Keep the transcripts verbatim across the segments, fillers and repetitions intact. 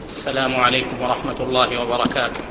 السلام عليكم ورحمة الله وبركاته.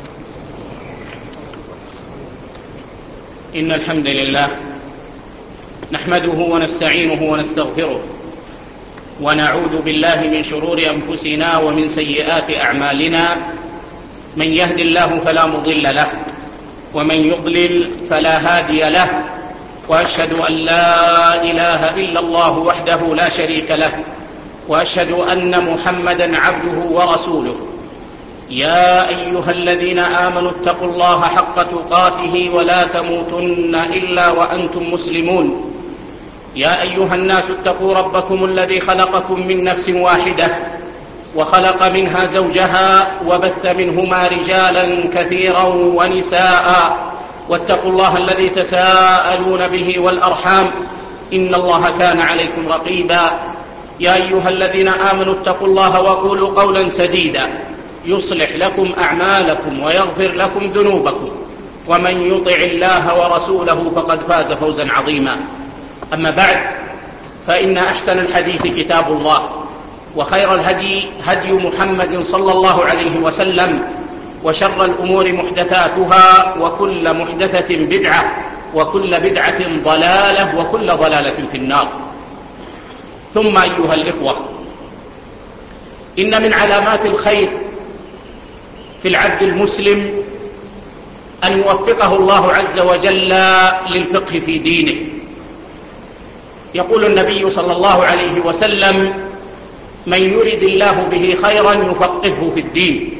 إن الحمد لله نحمده ونستعينه ونستغفره ونعوذ بالله من شرور أنفسنا ومن سيئات أعمالنا. من يهد الله فلا مضل له ومن يضلل فلا هادي له، وأشهد أن لا إله إلا الله وحده لا شريك له، وأشهد أن محمدًا عبده ورسوله. يا أيها الذين آمنوا اتقوا الله حق تقاته ولا تموتن إلا وأنتم مسلمون. يا أيها الناس اتقوا ربكم الذي خلقكم من نفس واحدة وخلق منها زوجها وبث منهما رجالا كثيرا ونساء، واتقوا الله الذي تساءلون به والأرحام إن الله كان عليكم رقيبا. يا أيها الذين آمنوا اتقوا الله وقولوا قولا سديدا يصلح لكم أعمالكم ويغفر لكم ذنوبكم، ومن يطع الله ورسوله فقد فاز فوزا عظيما. أما بعد، فإن أحسن الحديث كتاب الله، وخير الهدي هدي محمد صلى الله عليه وسلم، وشر الأمور محدثاتها، وكل محدثة بدعة، وكل بدعة ضلالة، وكل ضلالة في النار. ثم أيها الإخوة، إن من علامات الخير في العبد المسلم أن يوفقه الله عز وجل للفقه في دينه. يقول النبي صلى الله عليه وسلم: من يرد الله به خيرا يفقهه في الدين.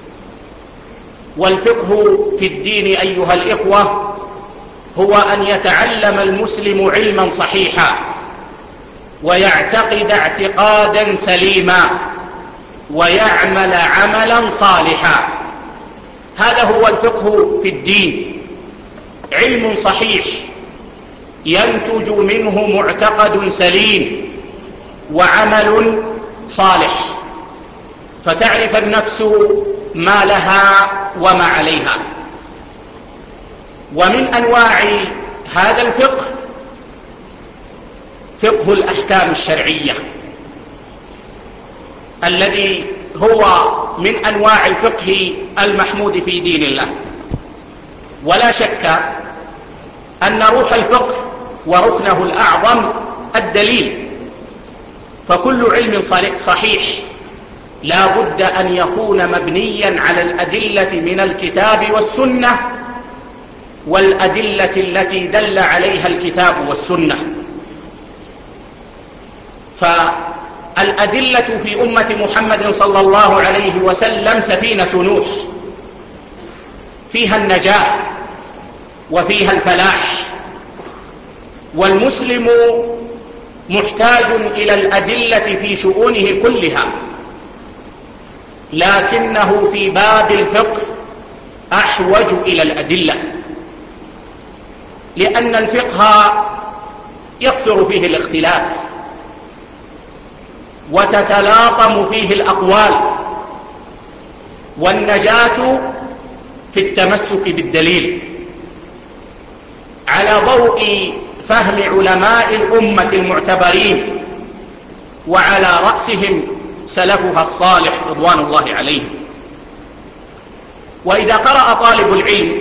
والفقه في الدين أيها الإخوة هو أن يتعلم المسلم علما صحيحا، ويعتقد اعتقادا سليما، ويعمل عملا صالحا. هذا هو الفقه في الدين، علم صحيح ينتج منه معتقد سليم وعمل صالح، فتعرف النفس ما لها وما عليها. ومن أنواع هذا الفقه فقه الأحكام الشرعية، الذي هو من أنواع الفقه المحمود في دين الله. ولا شك أن روح الفقه وركنه الأعظم الدليل، فكل علم صحيح لا بد أن يكون مبنيا على الأدلة من الكتاب والسنة، والأدلة التي دل عليها الكتاب والسنة. فالأدلة في أمة محمد صلى الله عليه وسلم سفينة نوح، فيها النجاة وفيها الفلاح، والمسلم محتاج إلى الأدلة في شؤونه كلها، لكنه في باب الفقه أحوج إلى الأدلة، لأن الفقه يكثر فيه الاختلاف وتتلاطم فيه الأقوال، والنجاة في التمسك بالدليل على ضوء فهم علماء الأمة المعتبرين، وعلى رأسهم سلفها الصالح رضوان الله عليهم. وإذا قرأ طالب العلم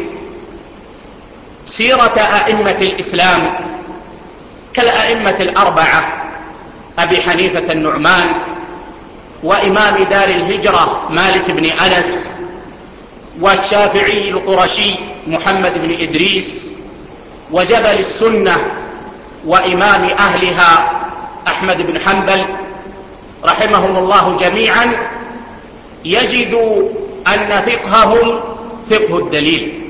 سيرة أئمة الإسلام كالأئمة الأربعة أبي حنيفة النعمان، وإمام دار الهجرة مالك بن أنس، والشافعي القرشي محمد بن إدريس، وجبل السنة وإمام أهلها أحمد بن حنبل رحمهم الله جميعا، يجد أن فقههم فقه الدليل،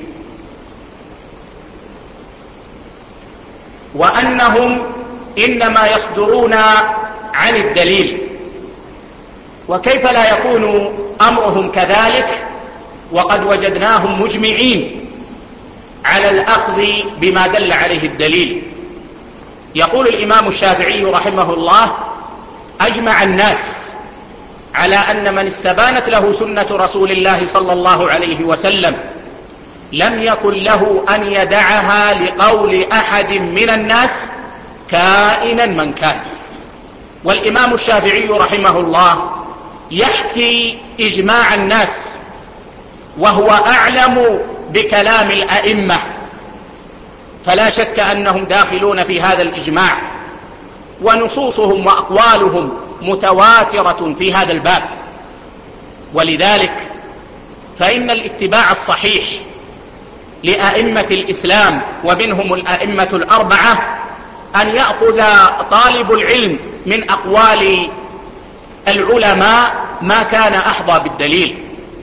وأنهم إنما يصدرون عن الدليل. وكيف لا يكون أمرهم كذلك وقد وجدناهم مجمعين على الأخذ بما دل عليه الدليل؟ يقول الإمام الشافعي رحمه الله: أجمع الناس على أن من استبانت له سنة رسول الله صلى الله عليه وسلم لم يكن له أن يدعها لقول أحد من الناس كائنا من كان. والإمام الشافعي رحمه الله يحكي إجماع الناس، وهو أعلم بكلام الأئمة، فلا شك أنهم داخلون في هذا الإجماع، ونصوصهم وأقوالهم متواترة في هذا الباب. ولذلك فإن الاتباع الصحيح لأئمة الإسلام، ومنهم الأئمة الأربعة، أن يأخذ طالب العلم من أقوال العلماء ما كان أحظى بالدليل.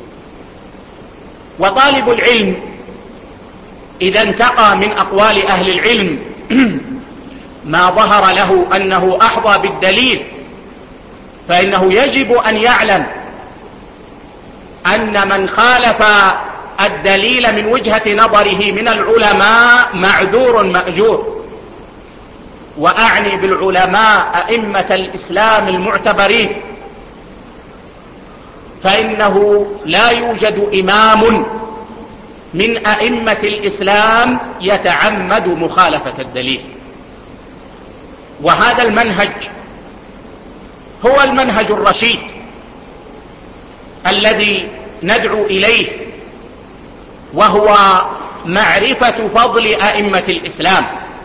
وطالب العلم إذا انتقى من أقوال أهل العلم ما ظهر له أنه أحظى بالدليل، فإنه يجب أن يعلم أن من خالف الدليل من وجهة نظره من العلماء معذور مأجور. وأعني بالعلماء أئمة الإسلام المعتبرين، فإنه لا يوجد إمام من أئمة الإسلام يتعمد مخالفة الدليل. وهذا المنهج هو المنهج الرشيد الذي ندعو إليه، وهو معرفة فضل أئمة الإسلام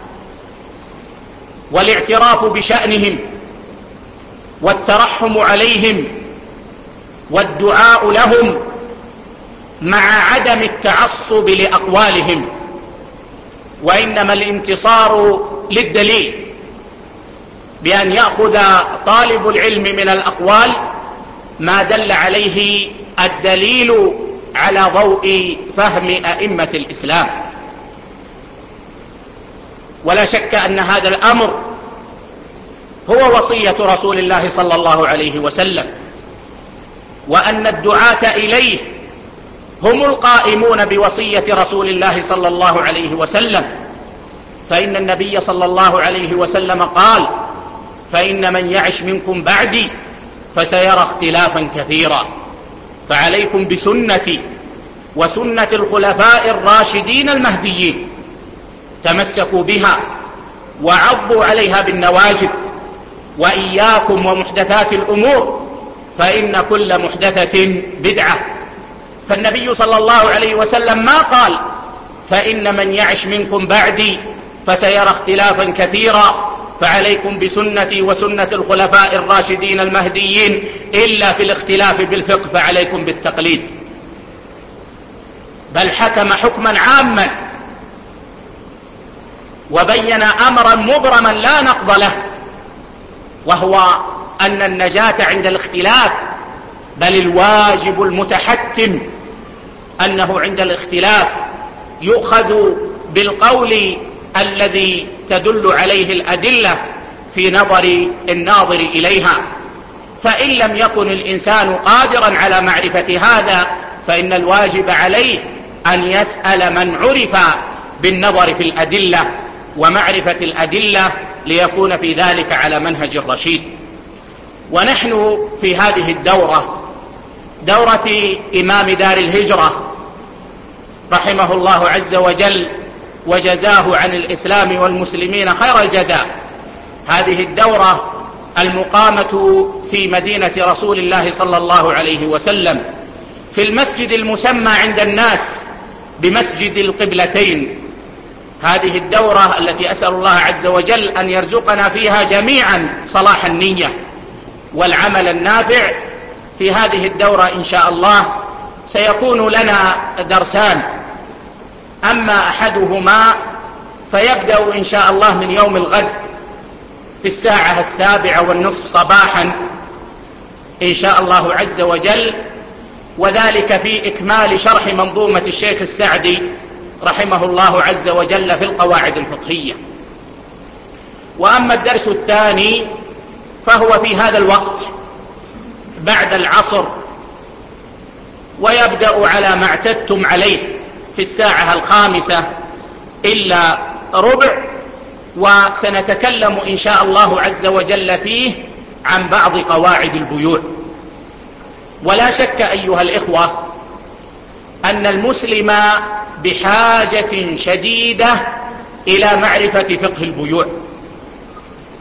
والاعتراف بشأنهم والترحم عليهم والدعاء لهم، مع عدم التعصب لأقوالهم، وإنما الانتصار للدليل، بأن يأخذ طالب العلم من الأقوال ما دل عليه الدليل على ضوء فهم أئمة الإسلام. ولا شك أن هذا الأمر هو وصية رسول الله صلى الله عليه وسلم، وأن الدعاة إليه هم القائمون بوصية رسول الله صلى الله عليه وسلم. فإن النبي صلى الله عليه وسلم قال: فإن من يعش منكم بعدي فسيرى اختلافا كثيرا، فعليكم بسنتي وسنة الخلفاء الراشدين المهديين، تمسكوا بها وعضوا عليها بالنواجذ، وإياكم ومحدثات الأمور فإن كل محدثة بدعة. فالنبي صلى الله عليه وسلم ما قال: فإن من يعش منكم بعدي فسيرى اختلافا كثيرا، فعليكم بسنتي وسنة الخلفاء الراشدين المهديين، إلا في الاختلاف بالفقه فعليكم بالتقليد. بل حكم حكما عاما وبين أمرا مبرما لا نقض له، وهو أن النجاة عند الاختلاف، بل الواجب المتحتم أنه عند الاختلاف يؤخذ بالقول الذي تدل عليه الأدلة في نظر الناظر إليها. فإن لم يكن الإنسان قادرا على معرفة هذا، فإن الواجب عليه أن يسأل من عرف بالنظر في الأدلة ومعرفة الأدلة، ليكون في ذلك على منهج الرشيد. ونحن في هذه الدورة، دورة إمام دار الهجرة رحمه الله عز وجل وجزاه عن الإسلام والمسلمين خير الجزاء، هذه الدورة المقامة في مدينة رسول الله صلى الله عليه وسلم في المسجد المسمى عند الناس بمسجد القبلتين. هذه الدورة التي أسأل الله عز وجل أن يرزقنا فيها جميعا صلاح النية والعمل النافع. في هذه الدورة إن شاء الله سيكون لنا درسان، أما أحدهما فيبدأ إن شاء الله من يوم الغد في الساعة السابعة والنصف صباحا إن شاء الله عز وجل، وذلك في إكمال شرح منظومة الشيخ السعدي رحمه الله عز وجل في القواعد الفقهية. وأما الدرس الثاني فهو في هذا الوقت بعد العصر، ويبدأ على ما اعتدتم عليه في الساعة الخامسة إلا ربع، وسنتكلم إن شاء الله عز وجل فيه عن بعض قواعد البيوع. ولا شك أيها الإخوة أن المسلم بحاجة شديدة إلى معرفة فقه البيوع،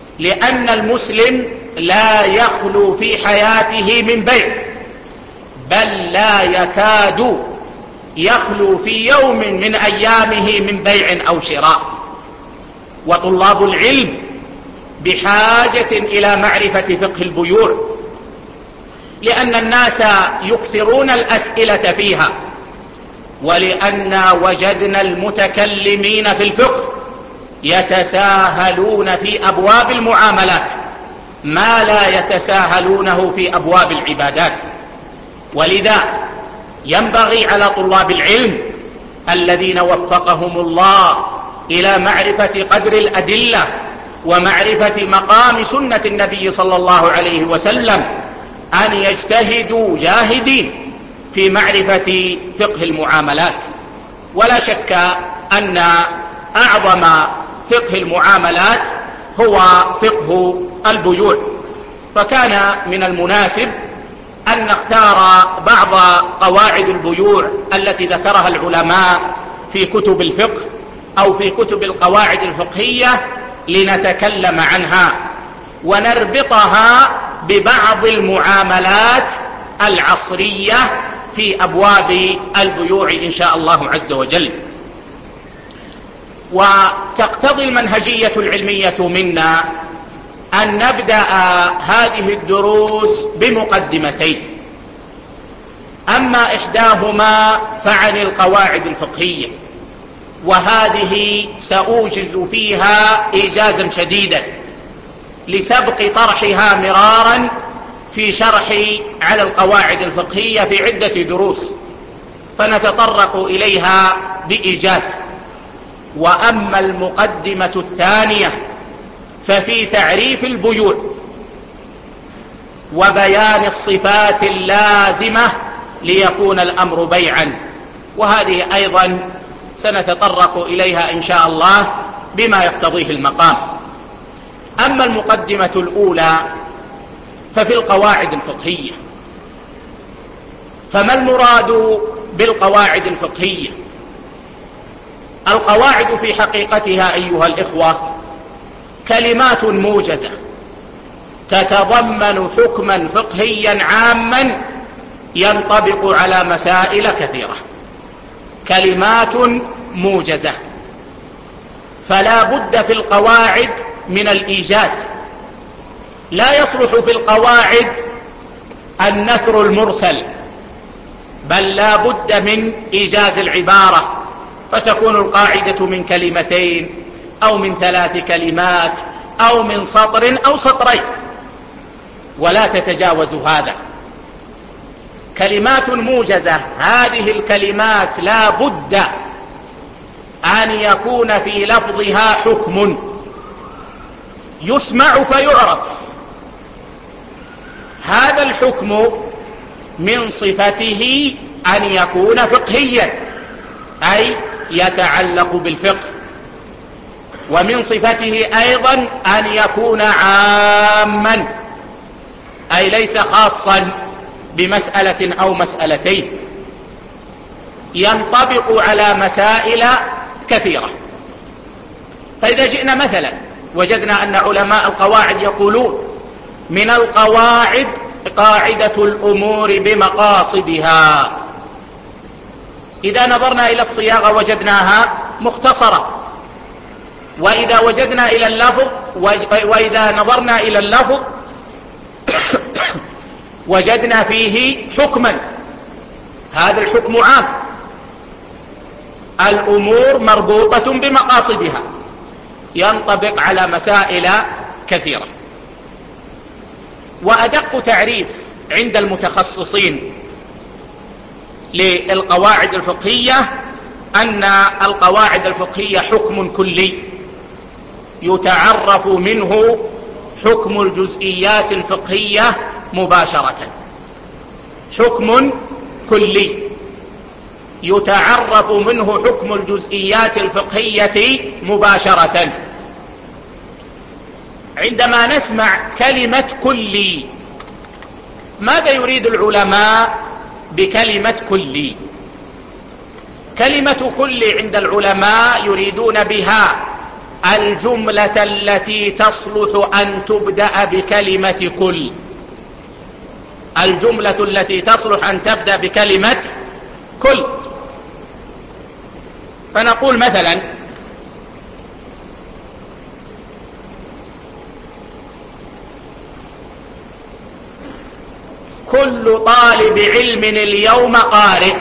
لأن المسلم لا يخلو في حياته من بيع، بل لا يكاد يخلو في يوم من أيامه من بيع أو شراء. وطلاب العلم بحاجة إلى معرفة فقه البيوع، لأن الناس يكثرون الأسئلة فيها، ولأن وجدنا المتكلمين في الفقه يتساهلون في أبواب المعاملات ما لا يتساهلونه في أبواب العبادات. ولذا ينبغي على طلاب العلم الذين وفقهم الله إلى معرفة قدر الأدلة ومعرفة مقام سنة النبي صلى الله عليه وسلم أن يجتهدوا جاهدين في معرفة فقه المعاملات. ولا شك أن أعظم فقه المعاملات هو فقه البيوع، فكان من المناسب أن نختار بعض قواعد البيوع التي ذكرها العلماء في كتب الفقه أو في كتب القواعد الفقهية لنتكلم عنها ونربطها ببعض المعاملات العصرية في أبواب البيوع إن شاء الله عز وجل. وتقتضي المنهجية العلمية منا أن نبدأ هذه الدروس بمقدمتين. أما إحداهما فعن القواعد الفقهية، وهذه سأوجز فيها إيجازا شديدا لسبق طرحها مرارا في شرحي على القواعد الفقهية في عدة دروس، فنتطرق إليها بإيجاز. وأما المقدمة الثانية ففي تعريف البيوع وبيان الصفات اللازمة ليكون الأمر بيعا، وهذه أيضا سنتطرق إليها إن شاء الله بما يقتضيه المقام. أما المقدمة الأولى ففي القواعد الفقهية. فما المراد بالقواعد الفقهية؟ القواعد في حقيقتها أيها الإخوة كلمات موجزة تتضمن حكما فقهيا عاما ينطبق على مسائل كثيرة. كلمات موجزة، فلا بد في القواعد من الإيجاز. لا يصلح في القواعد النثر المرسل، بل لا بد من إيجاز العبارة، فتكون القاعدة من كلمتين أو من ثلاث كلمات أو من سطر أو سطرين، ولا تتجاوز هذا. كلمات موجزة، هذه الكلمات لا بد أن يكون في لفظها حكم يسمع فيعرف. هذا الحكم من صفته أن يكون فقهيا، أي يتعلق بالفقه، ومن صفته أيضا أن يكون عاما، أي ليس خاصا بمسألة أو مسألتين، ينطبق على مسائل كثيرة. فإذا جئنا مثلا وجدنا أن علماء القواعد يقولون من القواعد قاعدة الأمور بمقاصدها. إذا نظرنا إلى الصياغة وجدناها مختصرة، وإذا وجدنا إلى اللفظ وإذا نظرنا إلى اللفظ وجدنا فيه حكما، هذا الحكم عام. الأمور مربوطة بمقاصدها، ينطبق على مسائل كثيرة. وأدق تعريف عند المتخصصين للقواعد الفقهية أن القواعد الفقهية حكم كلي يتعرف منه حكم الجزئيات الفقهية مباشرة. حكم كلي يتعرف منه حكم الجزئيات الفقهية مباشرة. عندما نسمع كلمة كلي، ماذا يريد العلماء بكلمة كلي؟ كلمة كلي عند العلماء يريدون بها الجملة التي تصلح أن تبدأ بكلمة كل. الجملة التي تصلح أن تبدأ بكلمة كل. فنقول مثلا: كل طالب علم اليوم قارئ.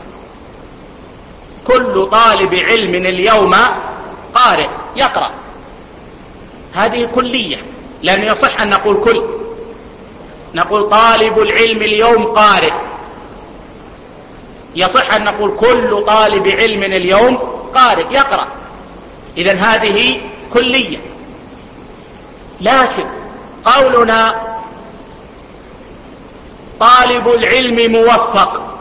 كل طالب علم اليوم قارئ، يقرأ. هذه كلية، لأن يصح أن نقول كل. نقول طالب العلم اليوم قارئ، يصح أن نقول كل طالب علم اليوم قارئ، يقرأ. إذن هذه كلية. لكن قولنا طالب العلم موفق،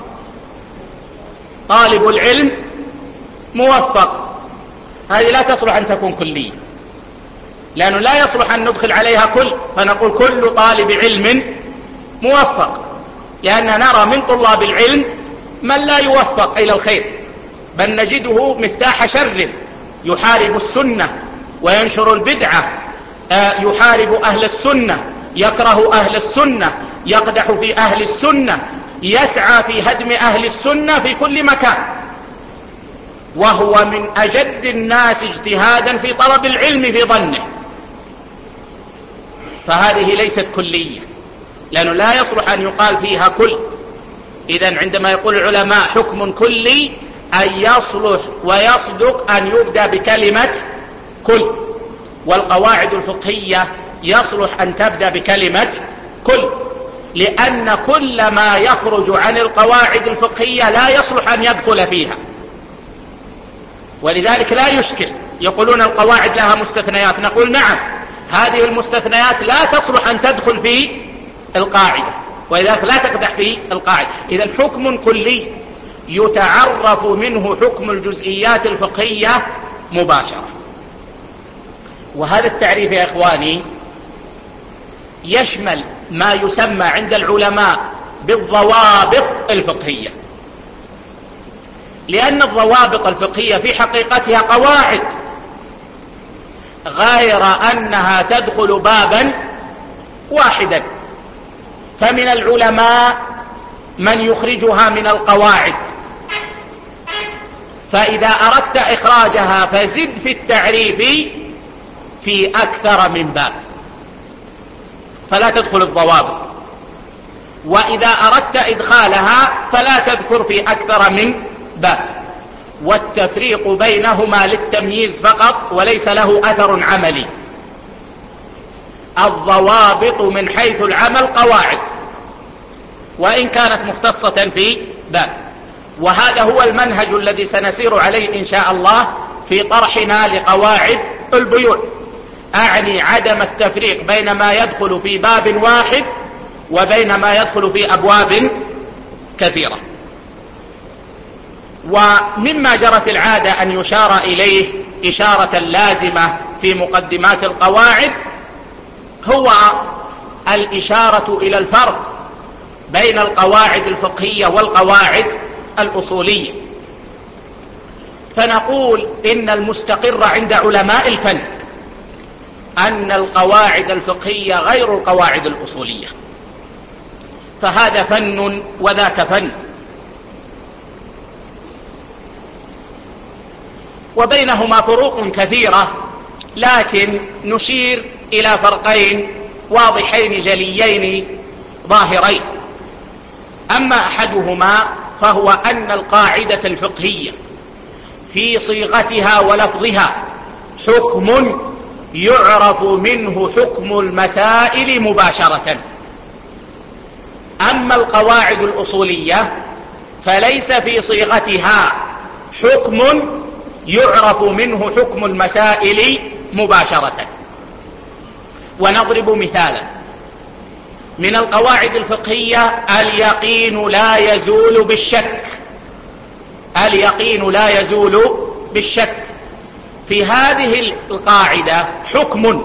طالب العلم موفق، هذه لا تصلح أن تكون كلية، لأنه لا يصلح أن ندخل عليها كل، فنقول كل طالب علم موفق، لأن نرى من طلاب العلم من لا يوفق إلى الخير، بل نجده مفتاح شر، يحارب السنة وينشر البدعة، يحارب أهل السنة، يكره أهل السنة، يقدح في أهل السنة، يسعى في هدم أهل السنة في كل مكان، وهو من أجد الناس اجتهادا في طلب العلم في ظنه. فهذه ليست كلية، لأنه لا يصلح أن يقال فيها كل. إذن عندما يقول العلماء حكم كلي، أن يصلح ويصدق أن يبدأ بكلمة كل. والقواعد الفقهية يصلح أن تبدأ بكلمة كل، لأن كل ما يخرج عن القواعد الفقهية لا يصلح أن يدخل فيها، ولذلك لا يشكل. يقولون القواعد لها مستثنيات، نقول نعم، هذه المستثنيات لا تصلح أن تدخل في القاعدة، ولذلك لا تقدح في القاعدة. إذن حكم كلي يتعرف منه حكم الجزئيات الفقهية مباشرة. وهذا التعريف يا إخواني يشمل ما يسمى عند العلماء بالضوابط الفقهية، لأن الضوابط الفقهية في حقيقتها قواعد، غير أنها تدخل بابا واحدا. فمن العلماء من يخرجها من القواعد، فإذا أردت إخراجها فزد في التعريف في أكثر من باب، فلا تدخل الضوابط. وإذا أردت إدخالها فلا تذكر في أكثر من باب، والتفريق بينهما للتمييز فقط وليس له أثر عملي. الضوابط من حيث العمل قواعد، وإن كانت مختصة في باب. وهذا هو المنهج الذي سنسير عليه إن شاء الله في طرحنا لقواعد البيوع، أعني عدم التفريق بين ما يدخل في باب واحد وبين ما يدخل في أبواب كثيرة. ومما جرت العادة أن يشار إليه إشارة لازمة في مقدمات القواعد هو الإشارة إلى الفرق بين القواعد الفقهية والقواعد الأصولية. فنقول إن المستقر عند علماء الفن أن القواعد الفقهية غير القواعد الأصولية، فهذا فن وذاك فن، وبينهما فروق كثيرة، لكن نشير إلى فرقين واضحين جليين ظاهرين. أما أحدهما فهو أن القاعدة الفقهية في صيغتها ولفظها حكم يعرف منه حكم المسائل مباشرة. أما القواعد الأصولية فليس في صيغتها حكم يعرف منه حكم المسائل مباشرة. ونضرب مثالا من القواعد الفقهية: اليقين لا يزول بالشك. اليقين لا يزول بالشك. في هذه القاعدة حكم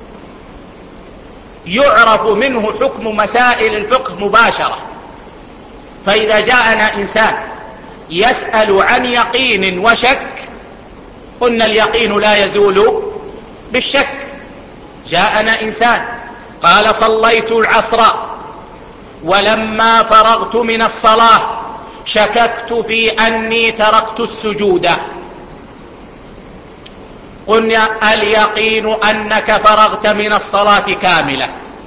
يعرف منه حكم مسائل الفقه مباشرة. فإذا جاءنا إنسان يسأل عن يقين وشك قلنا اليقين لا يزول بالشك. جاءنا إنسان قال صليت العصر ولما فرغت من الصلاة شككت في أني تركت السجود. قلنا اليقين أنك فرغت من الصلاة كاملة،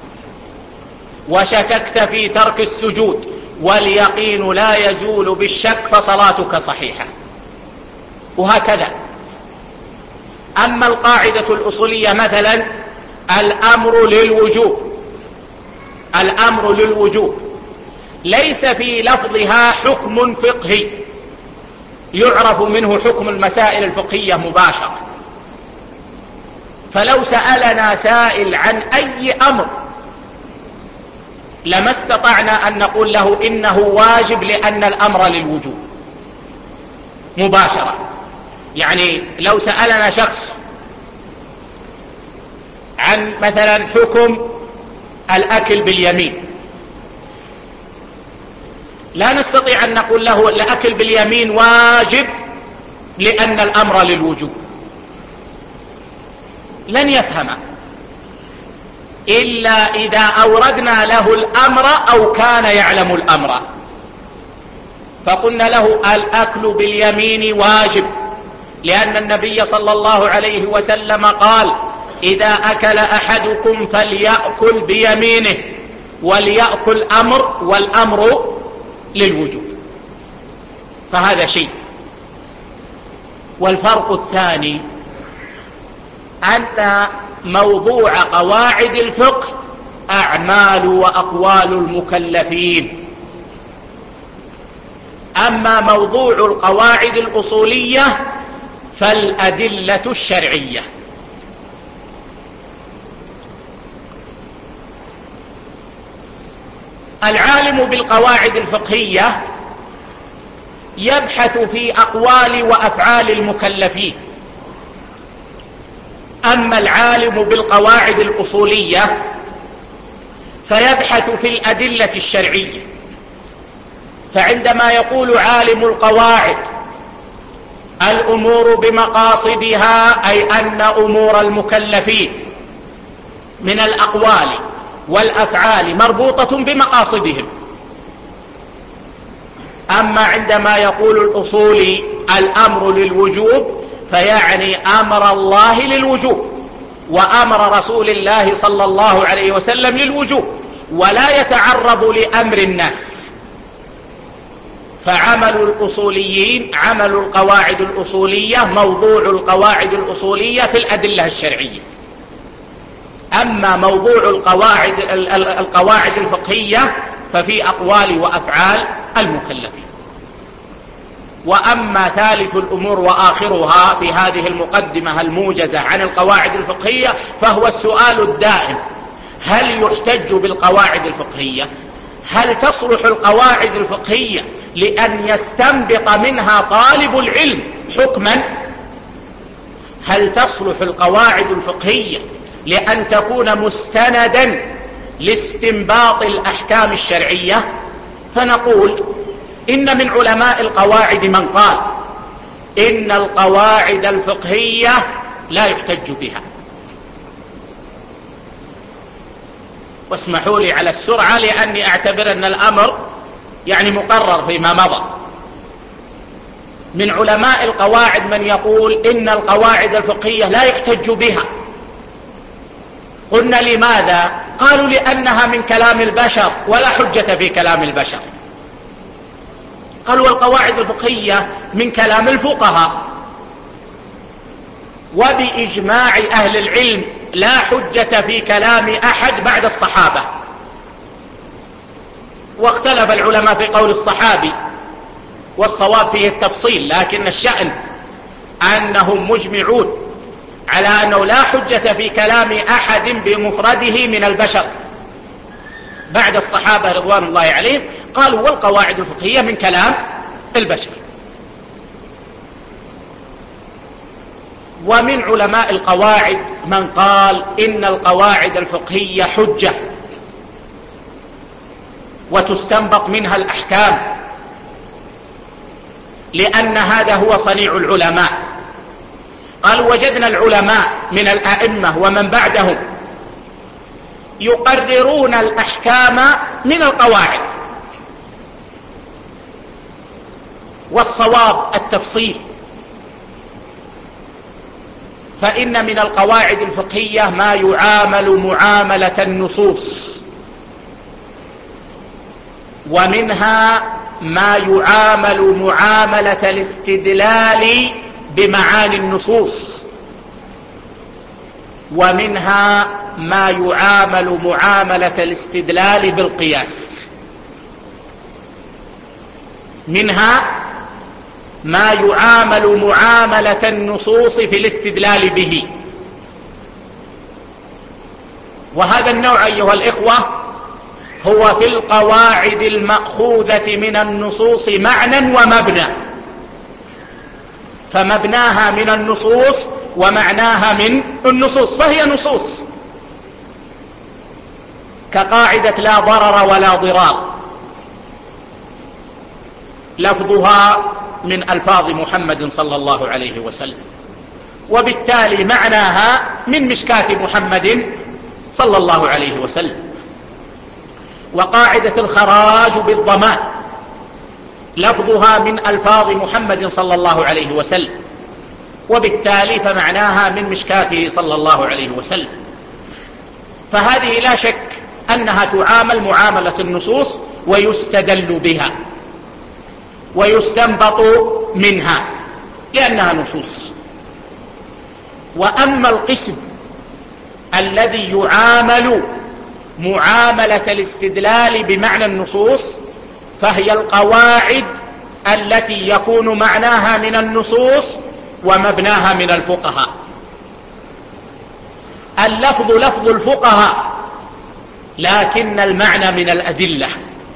وشككت في ترك السجود، واليقين لا يزول بالشك، فصلاتك صحيحة. وهكذا. أما القاعدة الأصولية مثلا الأمر للوجوب، الأمر للوجوب ليس في لفظها حكم فقهي يعرف منه حكم المسائل الفقهية مباشرة. فلو سألنا سائل عن أي أمر لما استطعنا أن نقول له إنه واجب، لأن الأمر للوجوب مباشرة. يعني لو سألنا شخص عن مثلا حكم الأكل باليمين، لا نستطيع أن نقول له الأكل باليمين واجب لأن الأمر للوجوب، لن يفهم إلا إذا أوردنا له الأمر أو كان يعلم الأمر، فقلنا له الأكل باليمين واجب لأن النبي صلى الله عليه وسلم قال إذا أكل أحدكم فليأكل بيمينه، وليأكل أمر، والأمر للوجوب، فهذا شيء. والفرق الثاني أن موضوع قواعد الفقه أعمال وأقوال المكلفين، أما موضوع القواعد الأصولية فالأدلة الشرعية. العالم بالقواعد الفقهية يبحث في أقوال وأفعال المكلفين، أما العالم بالقواعد الأصولية فيبحث في الأدلة الشرعية. فعندما يقول عالم القواعد الأمور بمقاصدها، أي أن أمور المكلفين من الأقوال والأفعال مربوطة بمقاصدهم. أما عندما يقول الأصولي الأمر للوجوب فيعني أمر الله للوجوب، وأمر رسول الله صلى الله عليه وسلم للوجوب، ولا يتعرض لأمر الناس. فعمل الأصوليين عمل القواعد الأصولية، موضوع القواعد الأصولية في الأدلة الشرعية. أما موضوع القواعد القواعد الفقهية ففي أقوال وأفعال المكلفين. وأما ثالث الأمور وآخرها في هذه المقدمة الموجزة عن القواعد الفقهية فهو السؤال الدائم: هل يحتج بالقواعد الفقهية؟ هل تصلح القواعد الفقهية لأن يستنبط منها طالب العلم حكما؟ هل تصلح القواعد الفقهية لأن تكون مستندا لاستنباط الأحكام الشرعية؟ فنقول إن من علماء القواعد من قال إن القواعد الفقهية لا يحتج بها. واسمحوا لي على السرعة لأني أعتبر أن الأمر يعني مقرر فيما مضى. من علماء القواعد من يقول إن القواعد الفقهية لا يحتج بها. قلنا لماذا؟ قالوا لأنها من كلام البشر ولا حجة في كلام البشر. قالوا القواعد الفقهية من كلام الفقهاء، وبإجماع أهل العلم لا حجة في كلام أحد بعد الصحابة. واختلف العلماء في قول الصحابي، والصواب فيه التفصيل، لكن الشأن أنهم مجمعون على أنه لا حجة في كلام أحد بمفرده من البشر بعد الصحابة رضوان الله عليهم. قالوا والقواعد الفقهية من كلام البشر. ومن علماء القواعد من قال إن القواعد الفقهية حجة وتستنبط منها الأحكام، لأن هذا هو صنيع العلماء. قالوا وجدنا العلماء من الأئمة ومن بعدهم يقررون الأحكام من القواعد، والصواب التفصيل. فإن من القواعد الفقهية ما يعامل معاملة النصوص، ومنها ما يعامل معاملة الاستدلال بمعاني النصوص، ومنها ما يعامل معاملة الاستدلال بالقياس. منها ما يعامل معاملة النصوص في الاستدلال به، وهذا النوع أيها الإخوة هو في القواعد المأخوذة من النصوص معنى ومبنى، فمبناها من النصوص ومعناها من النصوص، فهي نصوص، كقاعدة لا ضرر ولا ضرار، لفظها من ألفاظ محمد صلى الله عليه وسلم، وبالتالي معناها من مشكاة محمد صلى الله عليه وسلم. وقاعدة الخراج بالضمان لفظها من ألفاظ محمد صلى الله عليه وسلم، وبالتالي فمعناها من مشكاته صلى الله عليه وسلم. فهذه لا شك أنها تعامل معاملة النصوص، ويستدل بها ويستنبط منها لأنها نصوص. وأما القسم الذي يعامل معاملة الاستدلال بمعنى النصوص، فهي القواعد التي يكون معناها من النصوص ومبناها من الفقهاء. اللفظ لفظ الفقهاء، لكن المعنى من الأدلة،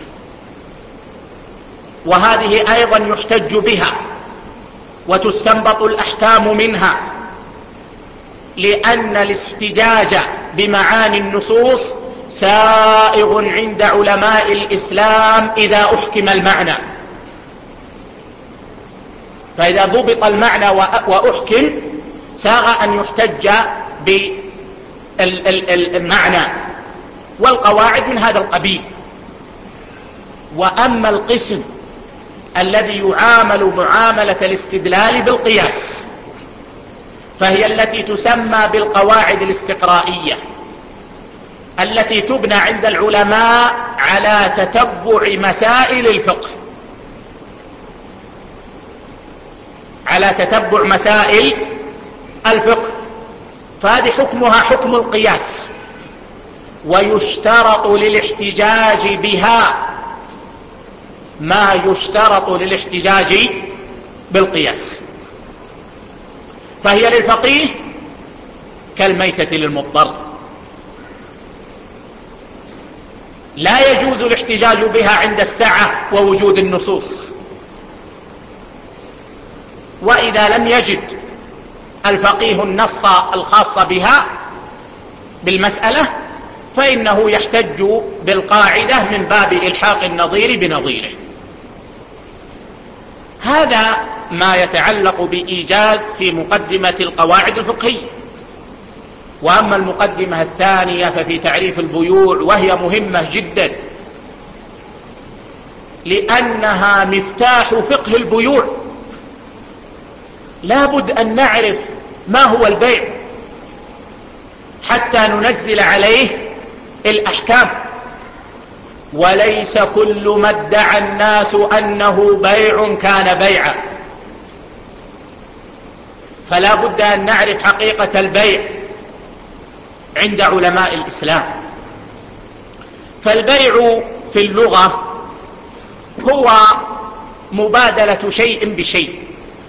وهذه أيضا يحتج بها وتستنبط الأحكام منها، لأن الاحتجاج بمعاني النصوص سائغ عند علماء الإسلام إذا أحكم المعنى. فإذا ضبط المعنى وأحكم ساغ أن يحتج بالمعنى، والقواعد من هذا القبيل. وأما القسم الذي يعامل معاملة الاستدلال بالقياس، فهي التي تسمى بالقواعد الاستقرائية، التي تبنى عند العلماء على تتبع مسائل الفقه، على تتبع مسائل الفقه، فهذه حكمها حكم القياس. ويشترط للاحتجاج بها ما يشترط للاحتجاج بالقياس، فهي للفقيه كالميتة للمضطر، لا يجوز الاحتجاج بها عند السعة ووجود النصوص. وإذا لم يجد الفقيه النص الخاص بها بالمسألة، فإنه يحتج بالقاعدة من باب إلحاق النظير بنظيره. هذا ما يتعلق بإيجاز في مقدمة القواعد الفقهية. وأما المقدمة الثانية ففي تعريف البيوع، وهي مهمة جدا لأنها مفتاح فقه البيوع. لا بد أن نعرف ما هو البيع حتى ننزل عليه الأحكام، وليس كل ما ادعى الناس أنه بيع كان بيعا. فلا بد أن نعرف حقيقة البيع عند علماء الإسلام. فالبيع في اللغة هو مبادلة شيء بشيء،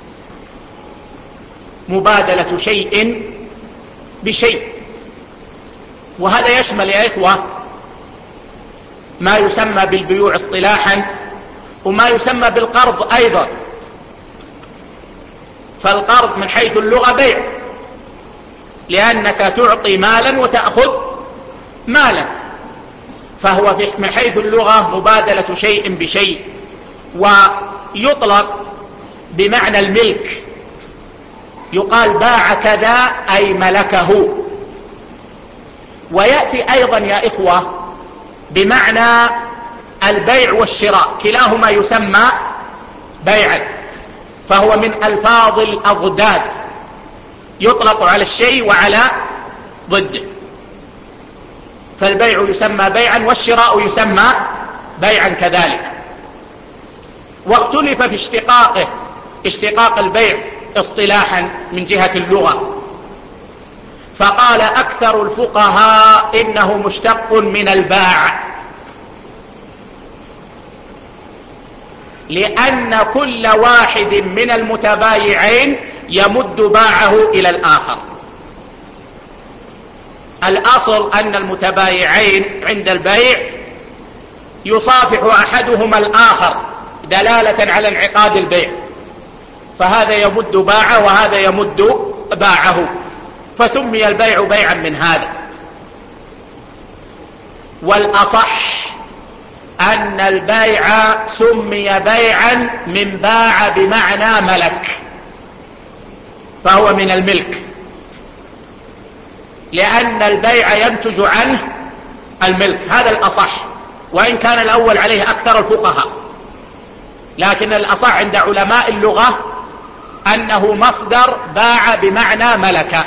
مبادلة شيء بشيء. وهذا يشمل يا إخوة ما يسمى بالبيوع اصطلاحا، وما يسمى بالقرض أيضا. فالقرض من حيث اللغة بيع، لأنك تعطي مالا وتأخذ مالا، فهو من حيث اللغة مبادلة شيء بشيء. ويطلق بمعنى الملك، يقال باع كذا أي ملكه. ويأتي أيضا يا إخوة بمعنى البيع والشراء، كلاهما يسمى بيعا، فهو من ألفاظ الأضداد، يطلق على الشيء وعلى ضده، فالبيع يسمى بيعا والشراء يسمى بيعا كذلك. واختلف في اشتقاقه، اشتقاق البيع اصطلاحا من جهة اللغة، فقال أكثر الفقهاء إنه مشتق من الباع، لأن كل واحد من المتبايعين يمد باعه إلى الآخر. الأصل أن المتبايعين عند البيع يصافح أحدهما الآخر دلالة على انعقاد البيع، فهذا يمد باعه وهذا يمد باعه، فسمي البيع بيعا من هذا. والأصح أن البيع سمي بيعا من باع بمعنى ملك، فهو من الملك، لأن البيع ينتج عنه الملك، هذا الأصح، وإن كان الأول عليه أكثر الفقهاء، لكن الأصح عند علماء اللغة أنه مصدر باع بمعنى ملك.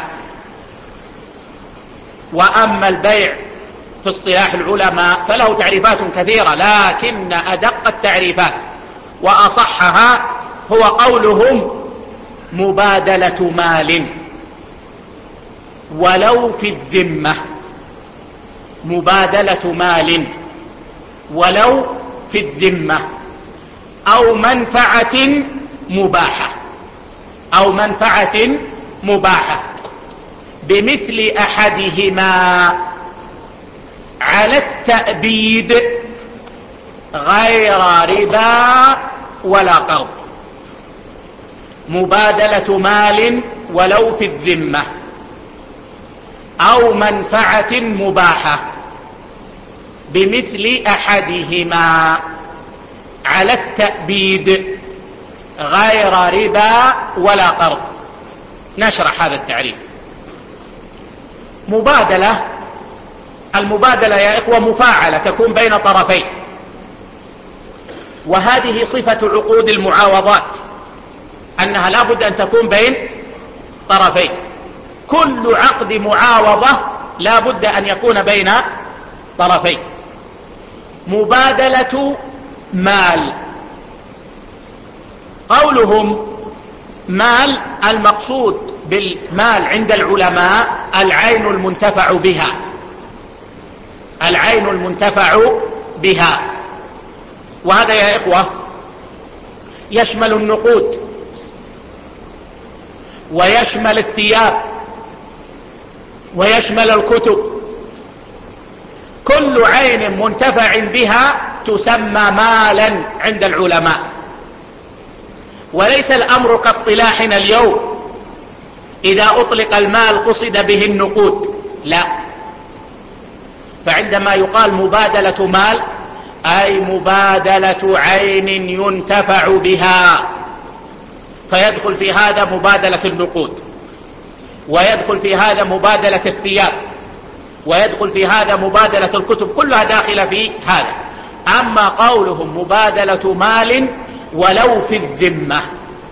وأما البيع في اصطلاح العلماء فله تعريفات كثيرة، لكن أدق التعريفات وأصحها هو قولهم مبادلة مال ولو في الذمة، مبادلة مال ولو في الذمة، أو منفعة مباحة، أو منفعة مباحة بمثل أحدهما على التأبيد غير ربا ولا قرض. مبادلة مال ولو في الذمة أو منفعة مباحة بمثل أحدهما على التأبيد غير ربا ولا قرض. نشرح هذا التعريف. مبادلة، المبادلة يا إخوة مفاعلة تكون بين طرفين، وهذه صفة عقود المعاوضات، أنها لا بد أن تكون بين طرفين. كل عقد معاوضة لا بد أن يكون بين طرفين. مبادلة مال، قولهم مال، المقصود بالمال عند العلماء العين المنتفع بها، العين المنتفع بها، وهذا يا إخوة يشمل النقود ويشمل الثياب ويشمل الكتب. كل عين منتفع بها تسمى مالا عند العلماء، وليس الأمر كاصطلاحنا اليوم إذا أطلق المال قصد به النقود، لا، فعندما يقال مبادلة مال أي مبادلة عين ينتفع بها، فيدخل في هذا مبادلة النقود، ويدخل في هذا مبادلة الثياب، ويدخل في هذا مبادلة الكتب، كلها داخلة في هذا. أما قولهم مبادلة مال ولو في الذمة،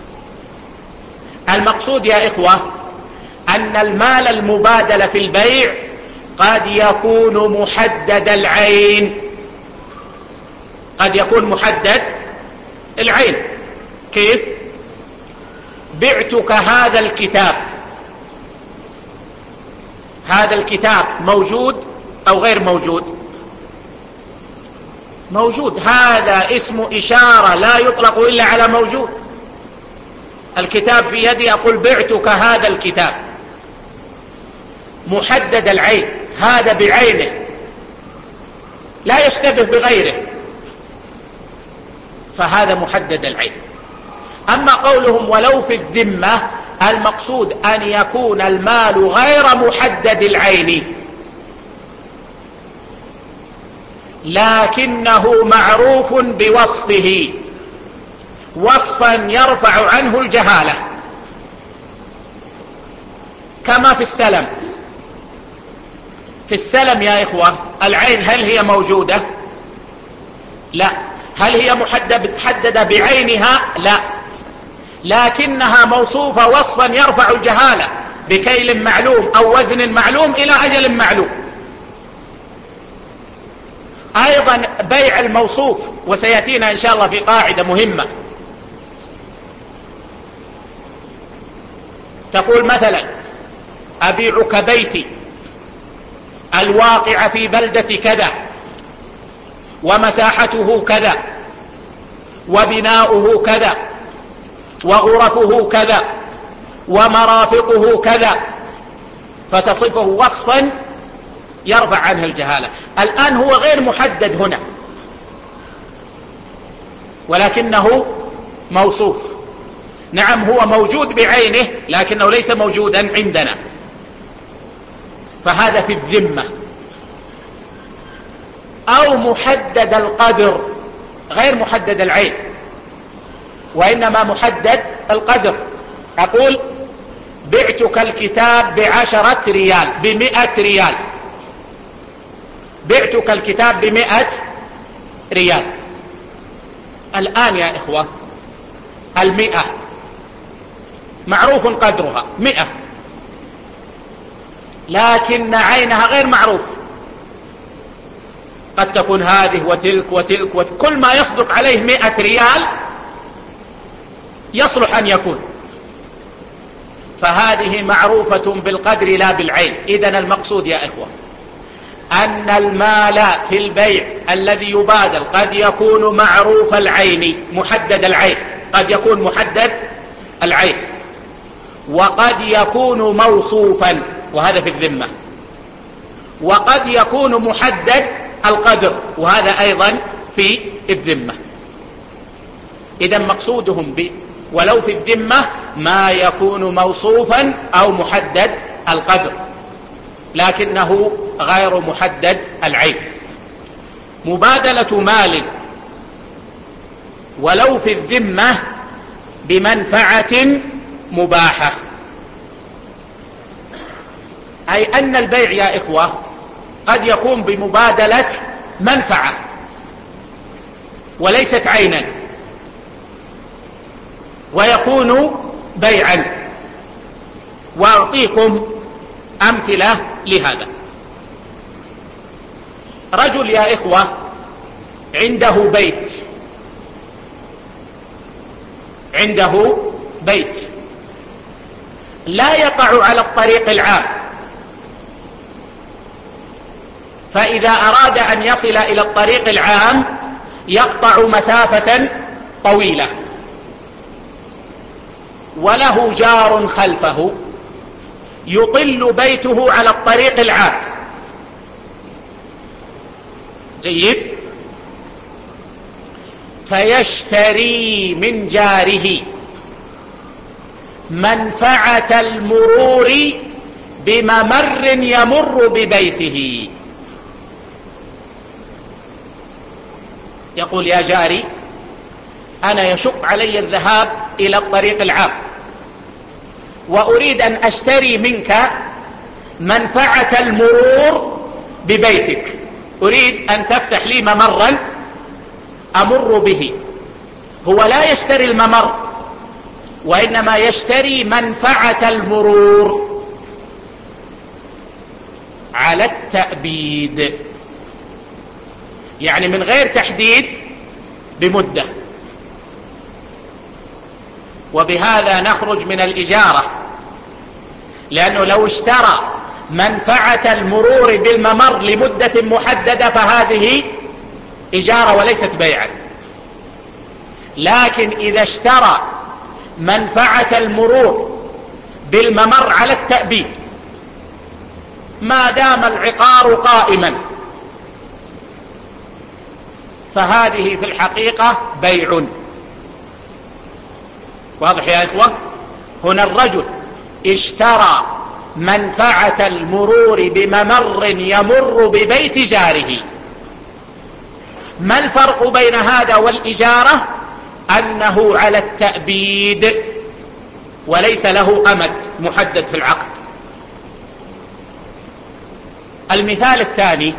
المقصود يا إخوة أن المال المبادل في البيع قد يكون محدد العين، قد يكون محدد العين. كيف؟ بعتك هذا الكتاب، هذا الكتاب موجود أو غير موجود؟ موجود، هذا اسم إشارة لا يطلق إلا على موجود. الكتاب في يدي، أقول بعتك هذا الكتاب، محدد العين، هذا بعينه لا يشتبه بغيره، فهذا محدد العين. أما قولهم ولو في الذمة، المقصود أن يكون المال غير محدد العين، لكنه معروف بوصفه وصفا يرفع عنه الجهالة، كما في السلم. في السلم يا إخوة العين هل هي موجودة؟ لا. هل هي محددة بعينها؟ لا، لكنها موصوفة وصفا يرفع الجهالة بكيل معلوم أو وزن معلوم إلى أجل معلوم. أيضا بيع الموصوف، وسيأتينا إن شاء الله في قاعدة مهمة تقول مثلا أبيعك بيتي الواقع في بلدة كذا ومساحته كذا وبناؤه كذا وغرفه كذا ومرافقه كذا، فتصفه وصفا يرفع عنه الجهالة. الآن هو غير محدد هنا ولكنه موصوف. نعم هو موجود بعينه لكنه ليس موجودا عندنا، فهذا في الذمة. أو محدد القدر غير محدد العين وإنما محدد القدر. أقول بعتك الكتاب بعشرة ريال بمئة ريال، بعتك الكتاب بمئة ريال. الآن يا إخوة المئة معروف قدرها مئة، لكن عينها غير معروف، قد تكون هذه وتلك وتلك وتلك، كل ما يصدق عليه مئة ريال يصلح أن يكون، فهذه معروفة بالقدر لا بالعين. إذن المقصود يا إخوة أن المال في البيع الذي يبادل قد يكون معروف العين محدد العين، قد يكون محدد العين، وقد يكون موصوفا وهذا في الذمة، وقد يكون محدد القدر وهذا أيضا في الذمة. إذن مقصودهم ب ولو في الذمة ما يكون موصوفا أو محدد القدر لكنه غير محدد العين. مبادلة مال ولو في الذمة بمنفعة مباحة، أي أن البيع يا إخوة قد يكون بمبادلة منفعة وليست عينا، ويكون بيعا. وأعطيكم أمثلة لهذا. رجل يا إخوة عنده بيت عنده بيت لا يقع على الطريق العام، فإذا أراد أن يصل إلى الطريق العام يقطع مسافة طويلة، وله جار خلفه يطل بيته على الطريق العام. جيد. فيشتري من جاره منفعة المرور بممر يمر ببيته. يقول يا جاري أنا يشق علي الذهاب إلى الطريق العام وأريد أن أشتري منك منفعة المرور ببيتك، أريد أن تفتح لي ممرا أمر به. هو لا يشتري الممر وإنما يشتري منفعة المرور على التأبيد، يعني من غير تحديد بمدة. وبهذا نخرج من الإجارة، لأنه لو اشترى منفعة المرور بالممر لمدة محددة فهذه إجارة وليست بيعا. لكن إذا اشترى منفعة المرور بالممر على التأبيد ما دام العقار قائما فهذه في الحقيقة بيع. واضح يا إخوة؟ هنا الرجل اشترى منفعة المرور بممر يمر ببيت جاره. ما الفرق بين هذا والإجارة؟ أنه على التأبيد وليس له أمد محدد في العقد. المثال الثاني: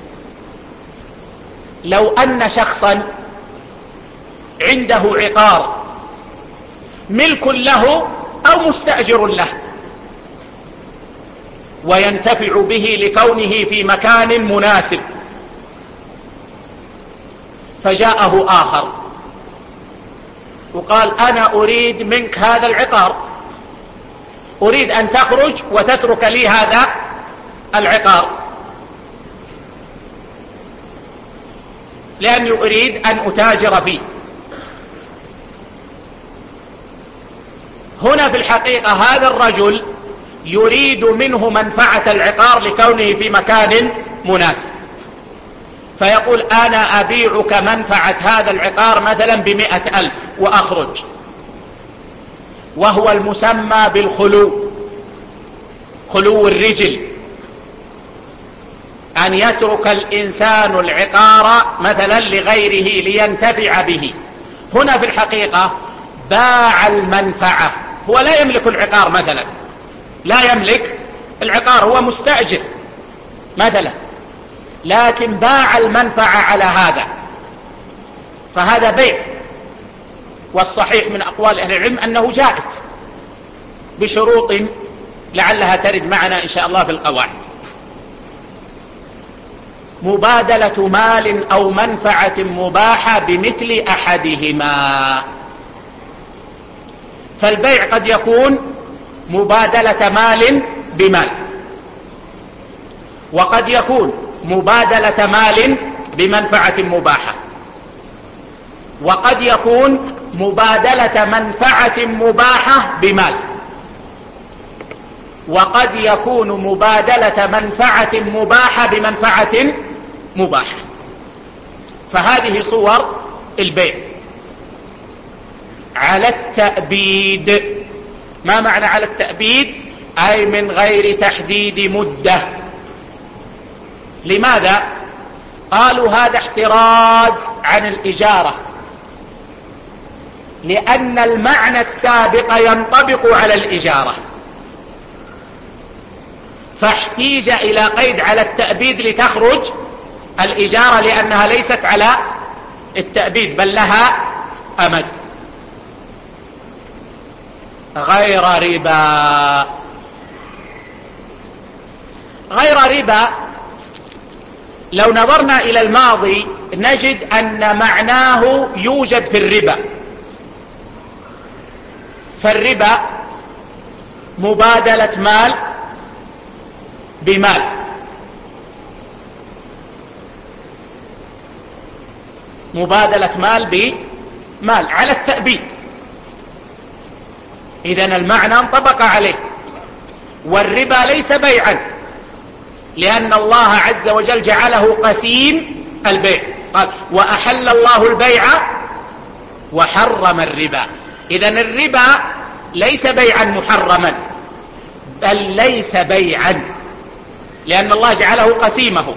لو أن شخصا عنده عقار ملك له أو مستأجر له وينتفع به لكونه في مكان مناسب، فجاءه آخر وقال: أنا أريد منك هذا العقار، أريد أن تخرج وتترك لي هذا العقار لأني أريد أن أتاجر فيه. هنا في الحقيقة هذا الرجل يريد منه منفعة العقار لكونه في مكان مناسب، فيقول: أنا أبيعك منفعة هذا العقار مثلا بمئة ألف وأخرج، وهو المسمى بالخلو، خلو الرجل، أن يترك الإنسان العقار مثلا لغيره لينتفع به. هنا في الحقيقة باع المنفعة، هو لا يملك العقار مثلا، لا يملك العقار، هو مستأجر مثلا، لكن باع المنفعة على هذا، فهذا بيع. والصحيح من أقوال أهل العلم أنه جائز بشروط لعلها ترد معنا إن شاء الله في القواعد. مبادلة مال أو منفعة مباحة بمثل أحدهما. فالبيع قد يكون مبادلة مال بمال، وقد يكون مبادلة مال بمنفعة مباحة، وقد يكون مبادلة منفعة مباحة بمال، وقد يكون مبادلة منفعة مباحة بمنفعة مباحة. فهذه صور البيع. على التأبيد. ما معنى على التأبيد؟ أي من غير تحديد مدة. لماذا؟ قالوا هذا احتراز عن الإجارة، لأن المعنى السابق ينطبق على الإجارة، فاحتيج إلى قيد على التأبيد لتخرج الإجارة، لأنها ليست على التأبيد بل لها أمد. غير ربا. غير ربا لو نظرنا إلى الماضي نجد أن معناه يوجد في الربا. فالربا مبادلة مال بمال، مبادلة مال بمال على التأبيد، إذن المعنى انطبق عليه. والربا ليس بيعا، لأن الله عز وجل جعله قسيم البيع، قال: وأحل الله البيع وحرم الربا. إذن الربا ليس بيعا محرما، بل ليس بيعا، لأن الله جعله قسيمه،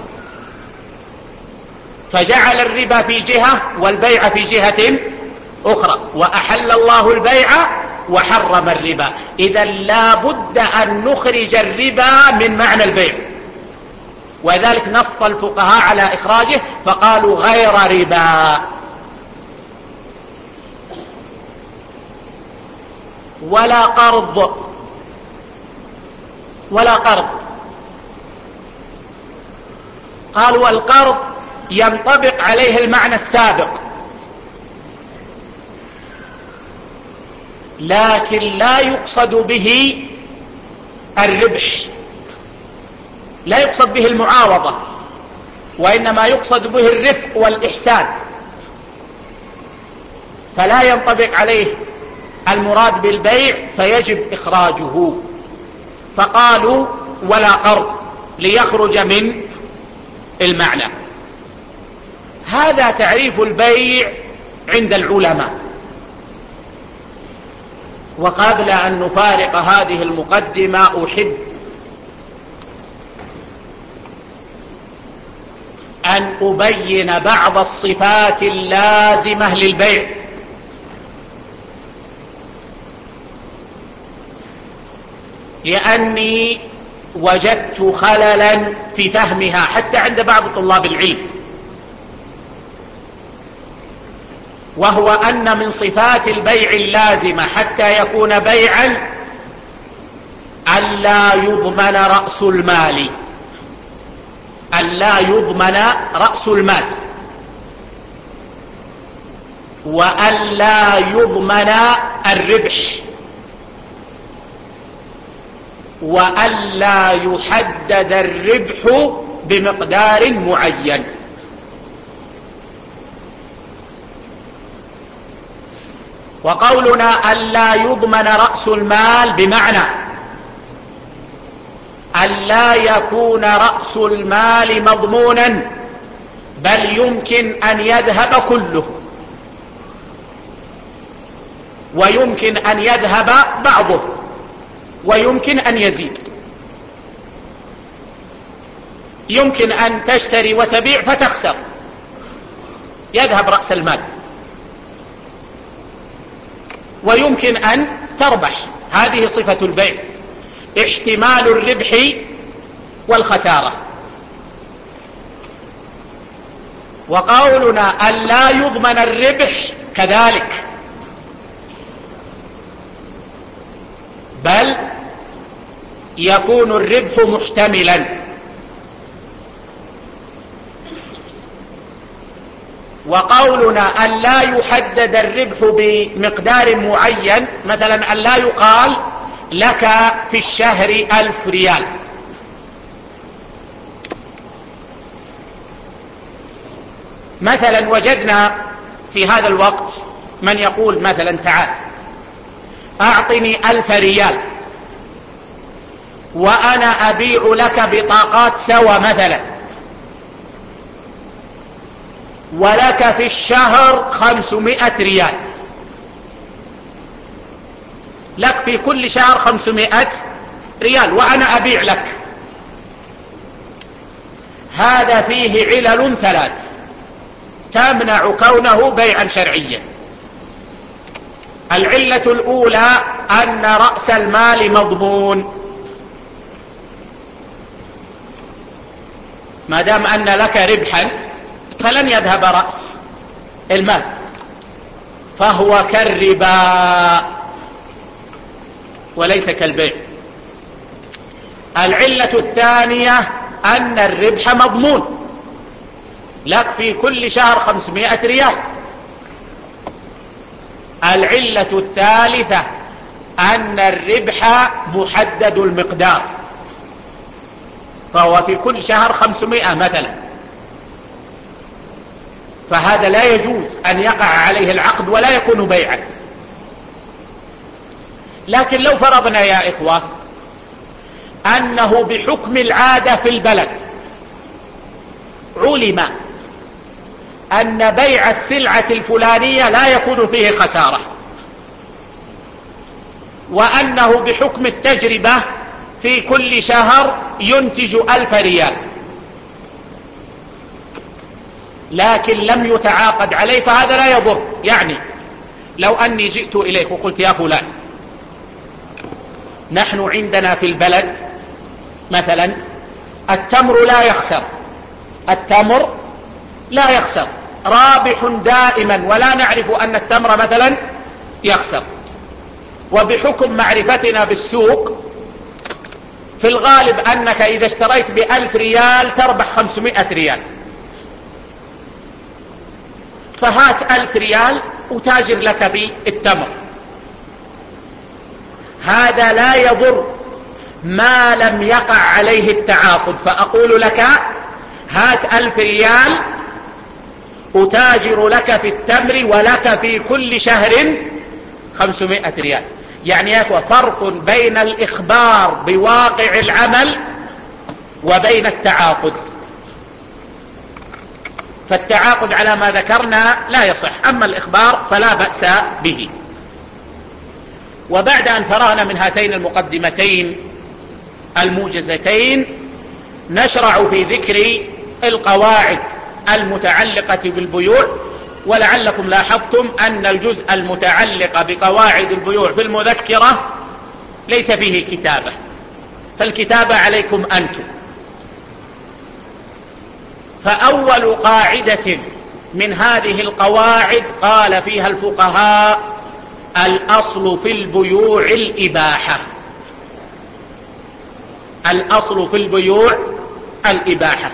فجعل الربا في جهة والبيع في جهة أخرى. وأحل الله البيع وحرم الربا. إذن لا بد أن نخرج الربا من معنى البيع، وذلك نص الفقهاء على إخراجه فقالوا غير ربا. ولا قرض. ولا قرض. قالوا والقرض ينطبق عليه المعنى السابق، لكن لا يقصد به الربح، لا يقصد به المعاوضة، وإنما يقصد به الرفق والإحسان، فلا ينطبق عليه المراد بالبيع فيجب إخراجه. فقالوا ولا قرض ليخرج من المعنى. هذا تعريف البيع عند العلماء. وقبل أن نفارق هذه المقدمة أحب أن أبين بعض الصفات اللازمة للبيع، لأني وجدت خللا في فهمها حتى عند بعض طلاب العلم، وهو أن من صفات البيع اللازمة حتى يكون بيعا ألا يضمن رأس المال، ألا يضمن رأس المال، وألا يضمن الربح، وألا يحدد الربح بمقدار معين. وقولنا ألا يضمن رأس المال بمعنى ألا يكون رأس المال مضمونا، بل يمكن أن يذهب كله، ويمكن أن يذهب بعضه، ويمكن أن يزيد. يمكن أن تشتري وتبيع فتخسر، يذهب رأس المال، ويمكن أن تربح. هذه صفة البيع، احتمال الربح والخسارة. وقولنا ألا يضمن الربح كذلك، بل يكون الربح محتملا. وقولنا ألا يحدد الربح بمقدار معين، مثلا ألا يقال لك في الشهر ألف ريال، مثلا وجدنا في هذا الوقت من يقول مثلا تعال أعطني ألف ريال وأنا أبيع لك بطاقات سوا مثلا، ولك في الشهر خمسمائة ريال، لك في كل شهر خمسمائة ريال وأنا أبيع لك. هذا فيه علل ثلاث تمنع كونه بيعا شرعيا. العلة الأولى أن رأس المال مضمون، ما دام أن لك ربحا فلن يذهب رأس المال، فهو كالربا وليس كالبيع. العلة الثانية أن الربح مضمون، لك في كل شهر خمسمائة ريال. العلة الثالثة أن الربح محدد المقدار، فهو في كل شهر خمسمائة مثلا، فهذا لا يجوز أن يقع عليه العقد ولا يكون بيعا. لكن لو فرضنا يا إخوة أنه بحكم العادة في البلد علم أن بيع السلعة الفلانية لا يكون فيه خسارة، وأنه بحكم التجربة في كل شهر ينتج ألف ريال، لكن لم يتعاقد عليه، فهذا لا يضر. يعني لو أني جئت إليك وقلت يا فلان نحن عندنا في البلد مثلا التمر لا يخسر، التمر لا يخسر، رابح دائما، ولا نعرف أن التمر مثلا يخسر، وبحكم معرفتنا بالسوق في الغالب أنك إذا اشتريت بألف ريال تربح خمسمائة ريال، فهات ألف ريال وتاجر لك في التمر. هذا لا يضر ما لم يقع عليه التعاقد، فأقول لك هات ألف ريال أتاجر لك في التمر ولك في كل شهر خمسمائة ريال. يعني يا أخوة فرق بين الإخبار بواقع العمل وبين التعاقد. فالتعاقد على ما ذكرنا لا يصح، أما الإخبار فلا بأس به. وبعد أن فرغنا من هاتين المقدمتين الموجزتين نشرع في ذكر القواعد المتعلقة بالبيوع. ولعلكم لاحظتم أن الجزء المتعلق بقواعد البيوع في فأول قاعدة من هذه القواعد قال فيها الفقهاء: الأصل في البيوع الإباحة. الأصل في البيوع الإباحة.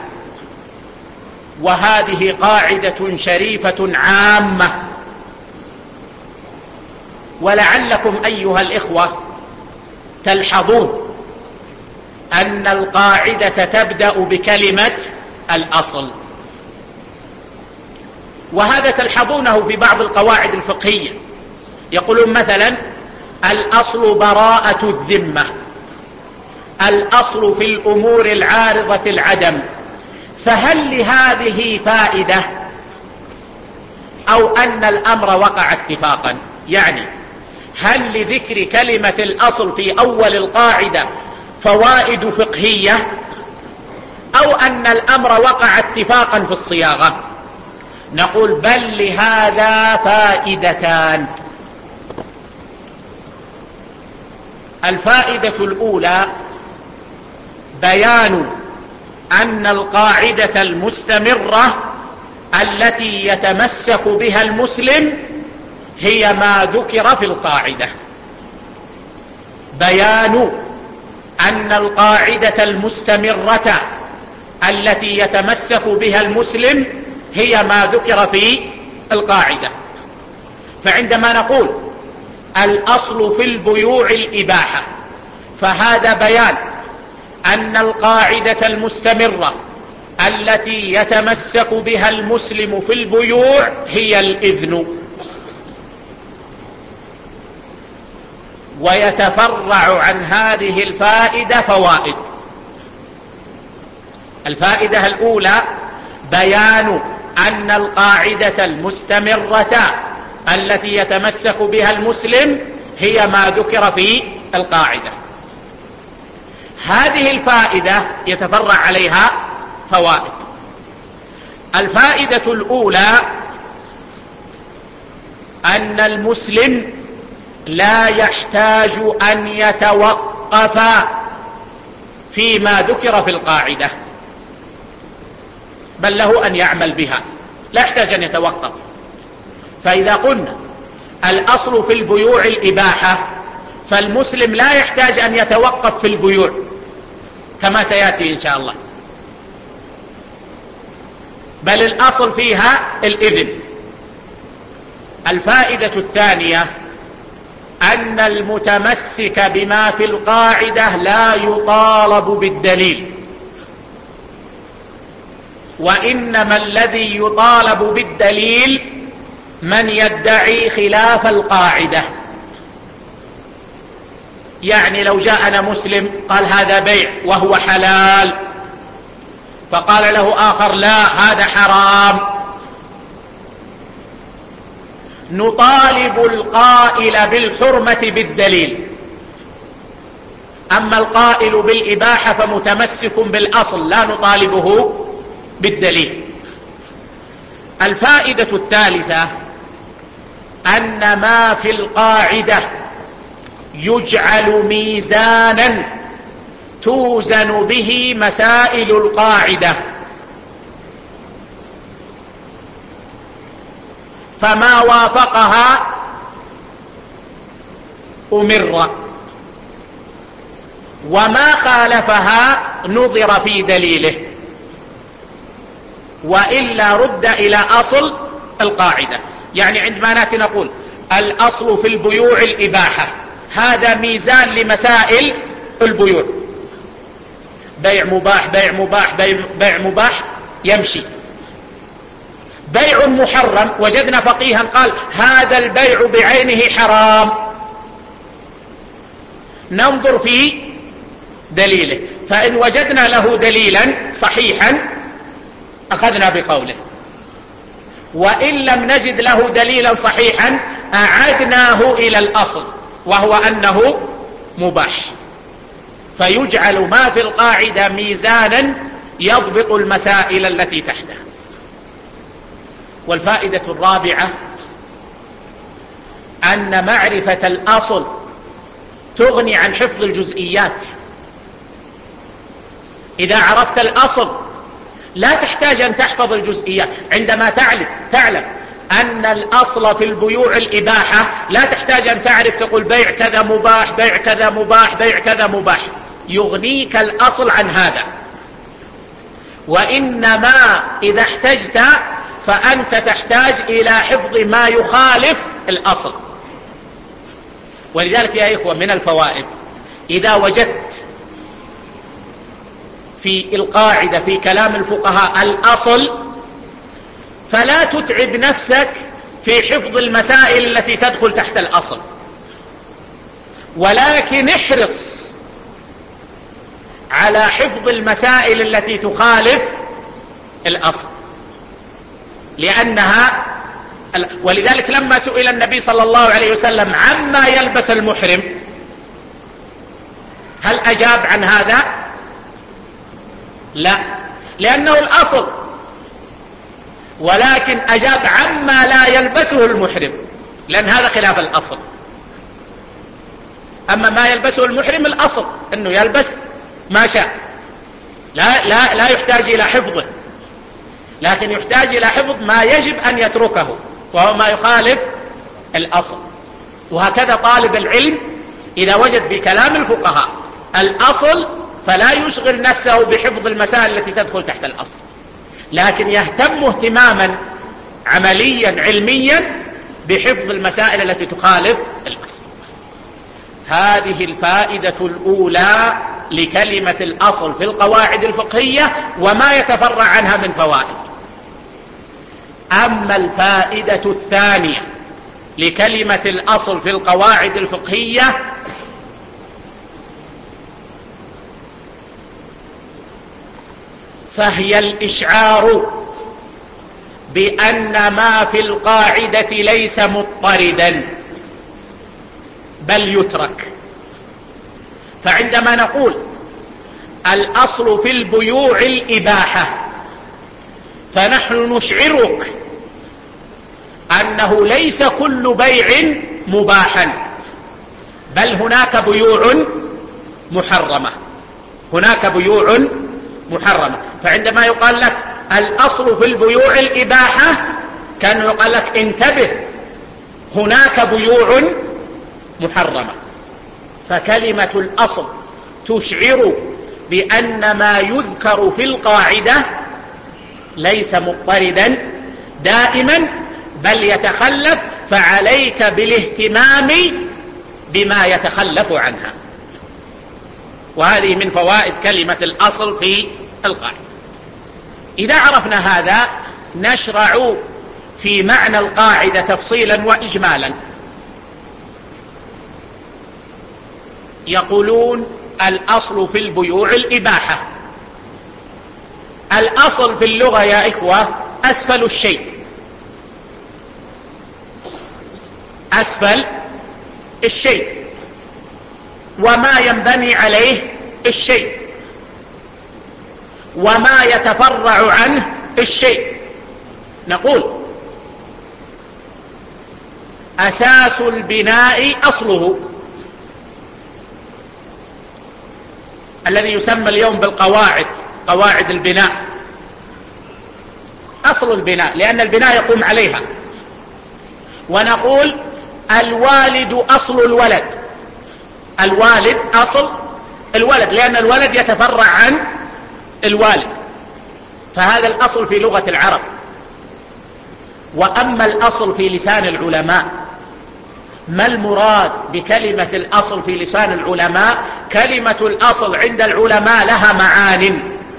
وهذه قاعدة شريفة عامة، ولعلكم أيها الإخوة تلحظون أن القاعدة تبدأ بكلمة الأصل، وهذا تلحظونه في بعض القواعد الفقهية. يقولون مثلا: الأصل براءة الذمة، الأصل في الأمور العارضة العدم. فهل لهذه فائدة أو أن الأمر وقع اتفاقا؟ يعني هل لذكر كلمة الأصل في أول القاعدة فوائد فقهية، أو أن الأمر وقع اتفاقا في الصياغة؟ نقول: بل لهذا فائدتان. الفائدة الأولى بيان أن القاعدة المستمرة التي يتمسك بها المسلم هي ما ذكر في القاعدة. بيان أن القاعدة المستمرة التي يتمسك بها المسلم هي ما ذكر في القاعدة. فعندما نقول الأصل في البيوع الإباحة، فهذا بيان أن القاعدة المستمرة التي يتمسك بها المسلم في البيوع هي الإذن. ويتفرع عن هذه الفائدة فوائد. الفائدة الأولى بيان أن القاعدة المستمرة التي يتمسك بها المسلم هي ما ذكر في القاعدة. هذه الفائدة يتفرع عليها فوائد. الفائدة الأولى أن المسلم لا يحتاج أن يتوقف فيما ذكر في القاعدة، بل له أن يعمل بها، لا يحتاج أن يتوقف. فإذا قلنا الأصل في البيوع الإباحة، فالمسلم لا يحتاج أن يتوقف في البيوع كما سيأتي إن شاء الله، بل الأصل فيها الإذن. الفائدة الثانية أن المتمسك بما في القاعدة لا يطالب بالدليل، وإنما الذي يطالب بالدليل من يدعي خلاف القاعدة. يعني لو جاءنا مسلم قال هذا بيع وهو حلال، فقال له آخر لا هذا حرام، نطالب القائل بالحرمة بالدليل. أما القائل بالإباحة فمتمسك بالأصل، لا نطالبه بالدليل. الفائدة الثالثة أن ما في القاعدة يجعل ميزانا توزن به مسائل القاعدة، فما وافقها أمر، وما خالفها نظر في دليله، وإلا رد إلى أصل القاعدة. يعني عندما نأتي نقول الأصل في البيوع الإباحة، هذا ميزان لمسائل البيوع، بيع مباح بيع مباح بيع, بيع مباح يمشي. بيع محرم وجدنا فقيها قال هذا البيع بعينه حرام، ننظر في دليله، فإن وجدنا له دليلا صحيحا أخذنا بقوله، وإن لم نجد له دليلا صحيحا أعدناه إلى الأصل وهو أنه مباح. فيجعل ما في القاعدة ميزانا يضبط المسائل التي تحته. والفائدة الرابعة أن معرفة الأصل تغني عن حفظ الجزئيات. إذا عرفت الأصل لا تحتاج أن تحفظ الجزئيات. عندما تعلم تعلم أن الأصل في البيوع الإباحة، لا تحتاج أن تعرف تقول بيع كذا مباح، بيع كذا مباح، بيع كذا مباح. يغنيك الأصل عن هذا. وإنما إذا احتجت فأنت تحتاج إلى حفظ ما يخالف الأصل. ولذلك يا إخوة من الفوائد، إذا وجدت في القاعدة في كلام الفقهاء الأصل، فلا تتعب نفسك في حفظ المسائل التي تدخل تحت الأصل، ولكن احرص على حفظ المسائل التي تخالف الأصل، لأنها ولذلك لما سئل النبي صلى الله عليه وسلم عما يلبس المحرم، هل أجاب عن هذا؟ لا، لأنه الأصل، ولكن أجاب عما لا يلبسه المحرم، لأن هذا خلاف الأصل. أما ما يلبسه المحرم الأصل أنه يلبس ما شاء، لا, لا, لا يحتاج إلى حفظه، لكن يحتاج إلى حفظ ما يجب أن يتركه، وهو ما يخالف الأصل. وهكذا طالب العلم إذا وجد في كلام الفقهاء الأصل فلا يشغل نفسه بحفظ المسائل التي تدخل تحت الأصل، لكن يهتم اهتماما عمليا علميا بحفظ المسائل التي تخالف الأصل. هذه الفائدة الأولى لكلمة الأصل في القواعد الفقهية وما يتفرع عنها من فوائد. أما الفائدة الثانية لكلمة الأصل في القواعد الفقهية فهي الإشعار بأن ما في القاعدة ليس مضطردا بل يترك. فعندما نقول الأصل في البيوع الإباحة، فنحن نشعرك أنه ليس كل بيع مباحا، بل هناك بيوع محرمة، هناك بيوع محرمة. فعندما يقال لك الأصل في البيوع الإباحة كان يقال لك انتبه، هناك بيوع محرمة. فكلمة الأصل تشعر بأن ما يذكر في القاعدة ليس مضطردا دائما بل يتخلف، فعليك بالاهتمام بما يتخلف عنها. وهذه من فوائد كلمة الأصل في القاعدة. إذا عرفنا هذا نشرع في معنى القاعدة تفصيلا وإجمالا. يقولون الأصل في البيوع الإباحة. الأصل في اللغة يا إخوة أسفل الشيء، أسفل الشيء وما ينبني عليه الشيء وما يتفرع عنه الشيء. نقول أساس البناء أصله، الذي يسمى اليوم بالقواعد، قواعد البناء، أصل البناء، لأن البناء يقوم عليها. ونقول الوالد أصل الولد، الوالد أصل الولد، لأن الولد يتفرع عن الوالد، فهذا الأصل في لغة العرب. وأما الأصل في لسان العلماء، ما المراد بكلمة الأصل في لسان العلماء؟ كلمة الأصل عند العلماء لها معان،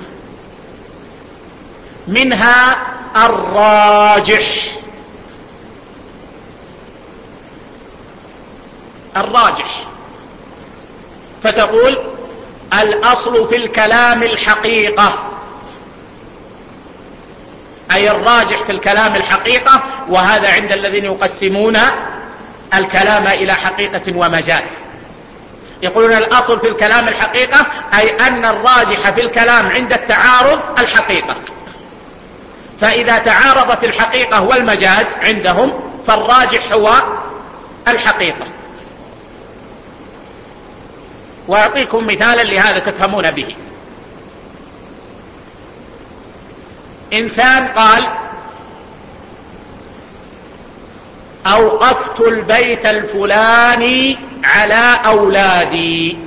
منها الراجح، الراجح، فتقول الأصل في الكلام الحقيقة، أي الراجح في الكلام الحقيقة. وهذا عند الذين يقسمون الكلام إلى حقيقة ومجاز، يقولون الأصل في الكلام الحقيقة، أي أن الراجح في الكلام عند التعارض الحقيقة، فإذا تعارضت الحقيقة والمجاز عندهم فالراجح هو الحقيقة. وأعطيكم مثالا لهذا تفهمون به. إنسان قال أوقفت البيت الفلاني على أولادي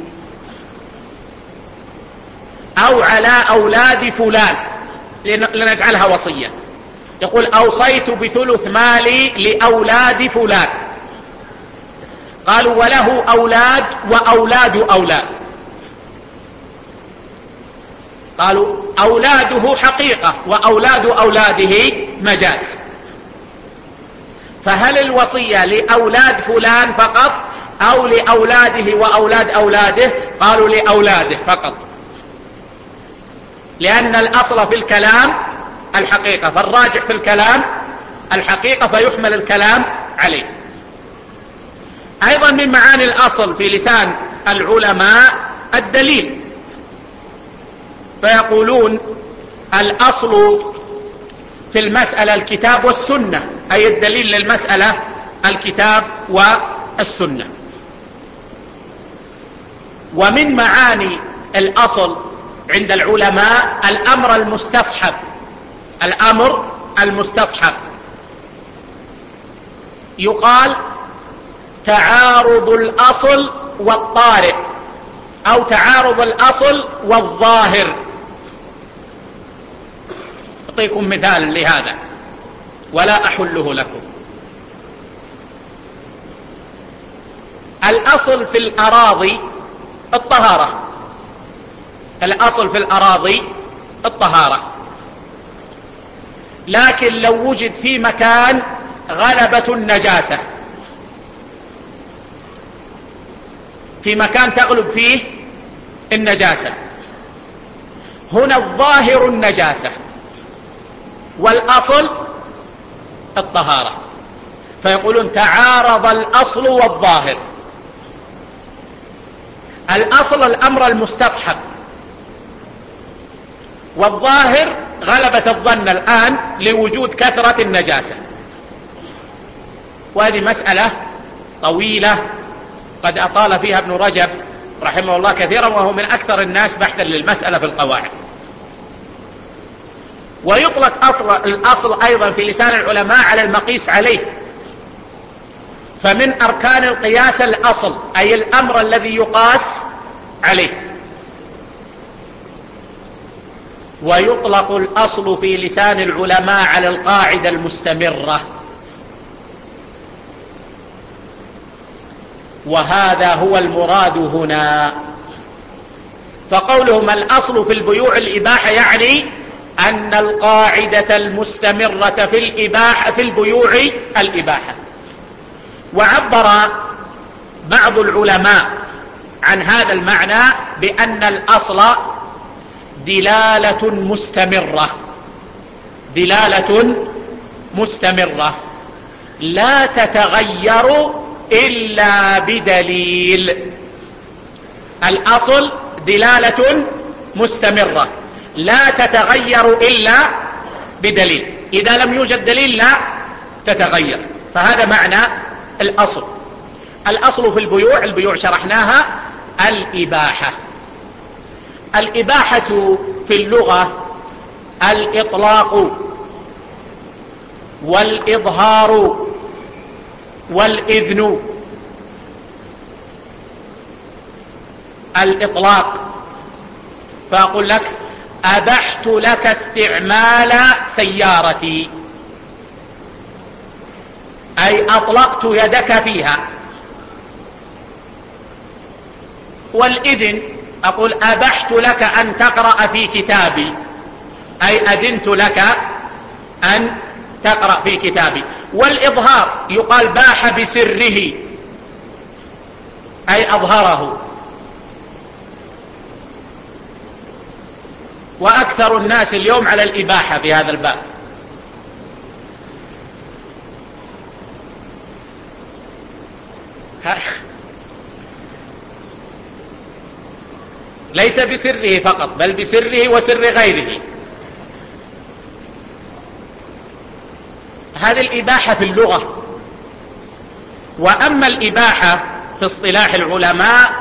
أو على أولاد فلان لنجعلها وصية، يقول أوصيت بثلث مالي لأولاد فلان، قالوا وله أولاد وأولاد أولاد، قالوا أولاده حقيقة وأولاد أولاده مجاز، فهل الوصية لأولاد فلان فقط أو لأولاده وأولاد أولاده؟ قالوا لأولاده فقط، لأن الأصل في الكلام الحقيقة، فالراجح في الكلام الحقيقة فيحمل الكلام عليه. أيضا من معاني الأصل في لسان العلماء الدليل، فيقولون الأصل في المسألة الكتاب والسنة، أي الدليل للمسألة الكتاب والسنة. ومن معاني الأصل عند العلماء الأمر المستصحب، الأمر المستصحب يقال تعارض الأصل والطارئ أو تعارض الأصل والظاهر. أعطيكم مثال لهذا ولا أحله لكم. الأصل في الأراضي الطهارة، الأصل في الأراضي الطهارة، لكن لو وجد في مكان غلبة النجاسة، في مكان تغلب فيه النجاسة، هنا الظاهر النجاسة والأصل الطهارة، فيقولون تعارض الأصل والظاهر. الأصل الأمر المستصحب، والظاهر غلبة الظن الآن لوجود كثرة النجاسة. وهذه مسألة طويلة قد أطال فيها ابن رجب رحمه الله كثيرا، وهو من أكثر الناس بحثا للمسألة في القواعد. ويطلق أصل الأصل أيضا في لسان العلماء على المقيس عليه، فمن أركان القياس الأصل أي الأمر الذي يقاس عليه. ويطلق الأصل في لسان العلماء على القاعدة المستمرة، وهذا هو المراد هنا. فقولهم الأصل في البيوع الإباحة يعني أن القاعدة المستمرة في الإباحة في البيوع الإباحة. وعبر بعض العلماء عن هذا المعنى بأن الأصل دلالة مستمرة، دلالة مستمرة لا تتغير إلا بدليل. الأصل دلالة مستمرة لا تتغير إلا بدليل، إذا لم يوجد دليل لا تتغير، فهذا معنى الأصل. الأصل في البيوع، البيوع شرحناها الإباحة. الإباحة في اللغة الإطلاق والإظهار والإذن. الإطلاق، فأقول لك أبحت لك استعمال سيارتي، أي أطلقت يدك فيها. والإذن أقول أبحت لك أن تقرأ في كتابي، أي أذنت لك أن تقرأ في كتابي. والإظهار يقال باح بسره، أي أظهره. وأكثر الناس اليوم على الإباحة في هذا الباب. ليس بسره فقط بل بسره وسر غيره. هذه الإباحة في اللغة. وأما الإباحة في اصطلاح العلماء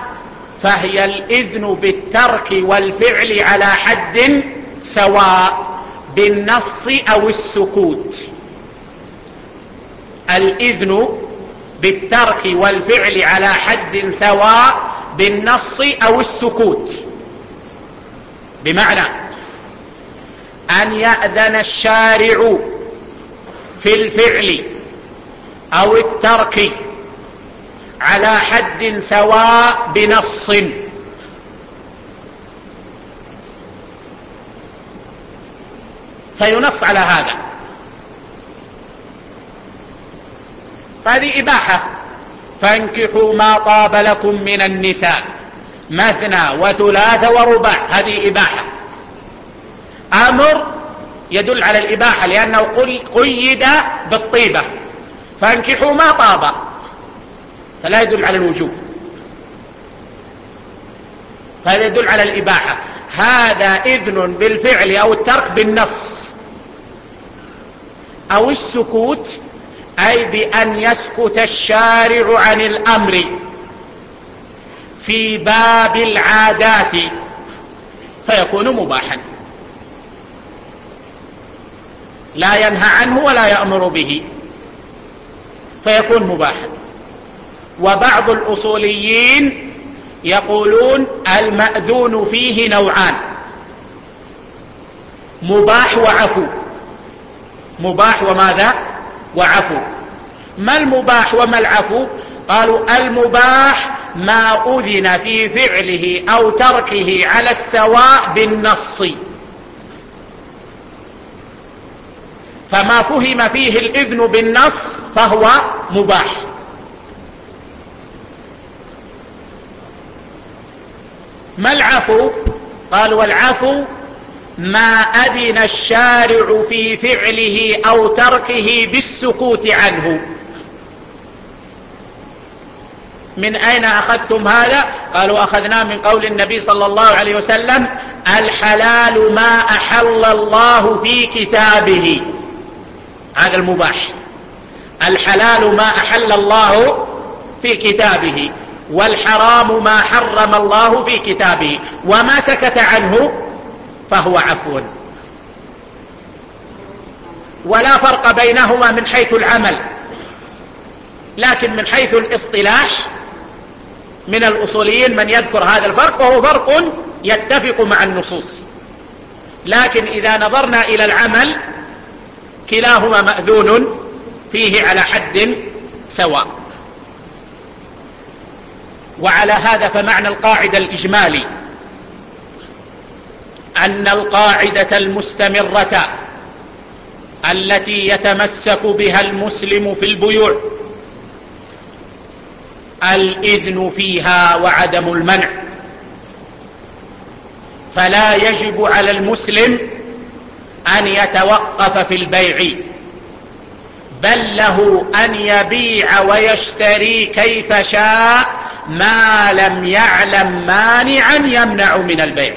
فهي الإذن بالترك والفعل على حد سواء بالنص أو السكوت. الإذن بالترك والفعل على حد سواء بالنص أو السكوت، بمعنى أن يأذن الشارع في الفعل أو الترك على حد سواء بنص، فينص على هذا، فهذه إباحة. فانكحوا ما طاب لكم من النساء مثنى وثلاث ورباع، هذه إباحة. أمر يدل على الإباحة لأنه قيد بالطيبة، فانكحوا ما طاب، فلا يدل على الوجوب، فهذا يدل على الإباحة. هذا إذن بالفعل أو الترك بالنص أو السكوت، أي بأن يسكت الشارع عن الأمر في باب العادات فيكون مباحا، لا ينهى عنه ولا يأمر به فيكون مباحا. وبعض الأصوليين يقولون المأذون فيه نوعان: مباح وعفو. مباح وماذا؟ وعفو. ما المباح وما العفو؟ قالوا المباح ما أذن في فعله أو تركه على السواء بالنص، فما فهم فيه الإذن بالنص فهو مباح. ما العفو؟ قالوا العفو ما أذن الشارع في فعله أو تركه بالسكوت عنه. من أين أخذتم هذا؟ قالوا أخذناه من قول النبي صلى الله عليه وسلم: الحلال ما أحل الله في كتابه، هذا المباح. الحلال ما أحل الله في كتابه، والحرام ما حرم الله في كتابه، وما سكت عنه فهو عفو. ولا فرق بينهما من حيث العمل، لكن من حيث الاصطلاح من الأصوليين من يذكر هذا الفرق، وهو فرق يتفق مع النصوص. لكن إذا نظرنا إلى العمل كلاهما مأذون فيه على حد سواء. وعلى هذا فمعنى القاعدة الإجمالي أن القاعدة المستمرة التي يتمسك بها المسلم في البيوع الإذن فيها وعدم المنع، فلا يجب على المسلم أن يتوقف في البيع، بل له أن يبيع ويشتري كيف شاء ما لم يعلم مانعا يمنع من البيع.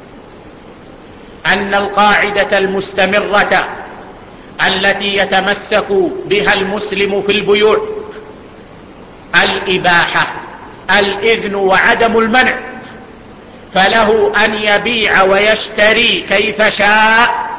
أن القاعدة المستمرة التي يتمسك بها المسلم في البيوع الإباحة، الإذن وعدم المنع، فله أن يبيع ويشتري كيف شاء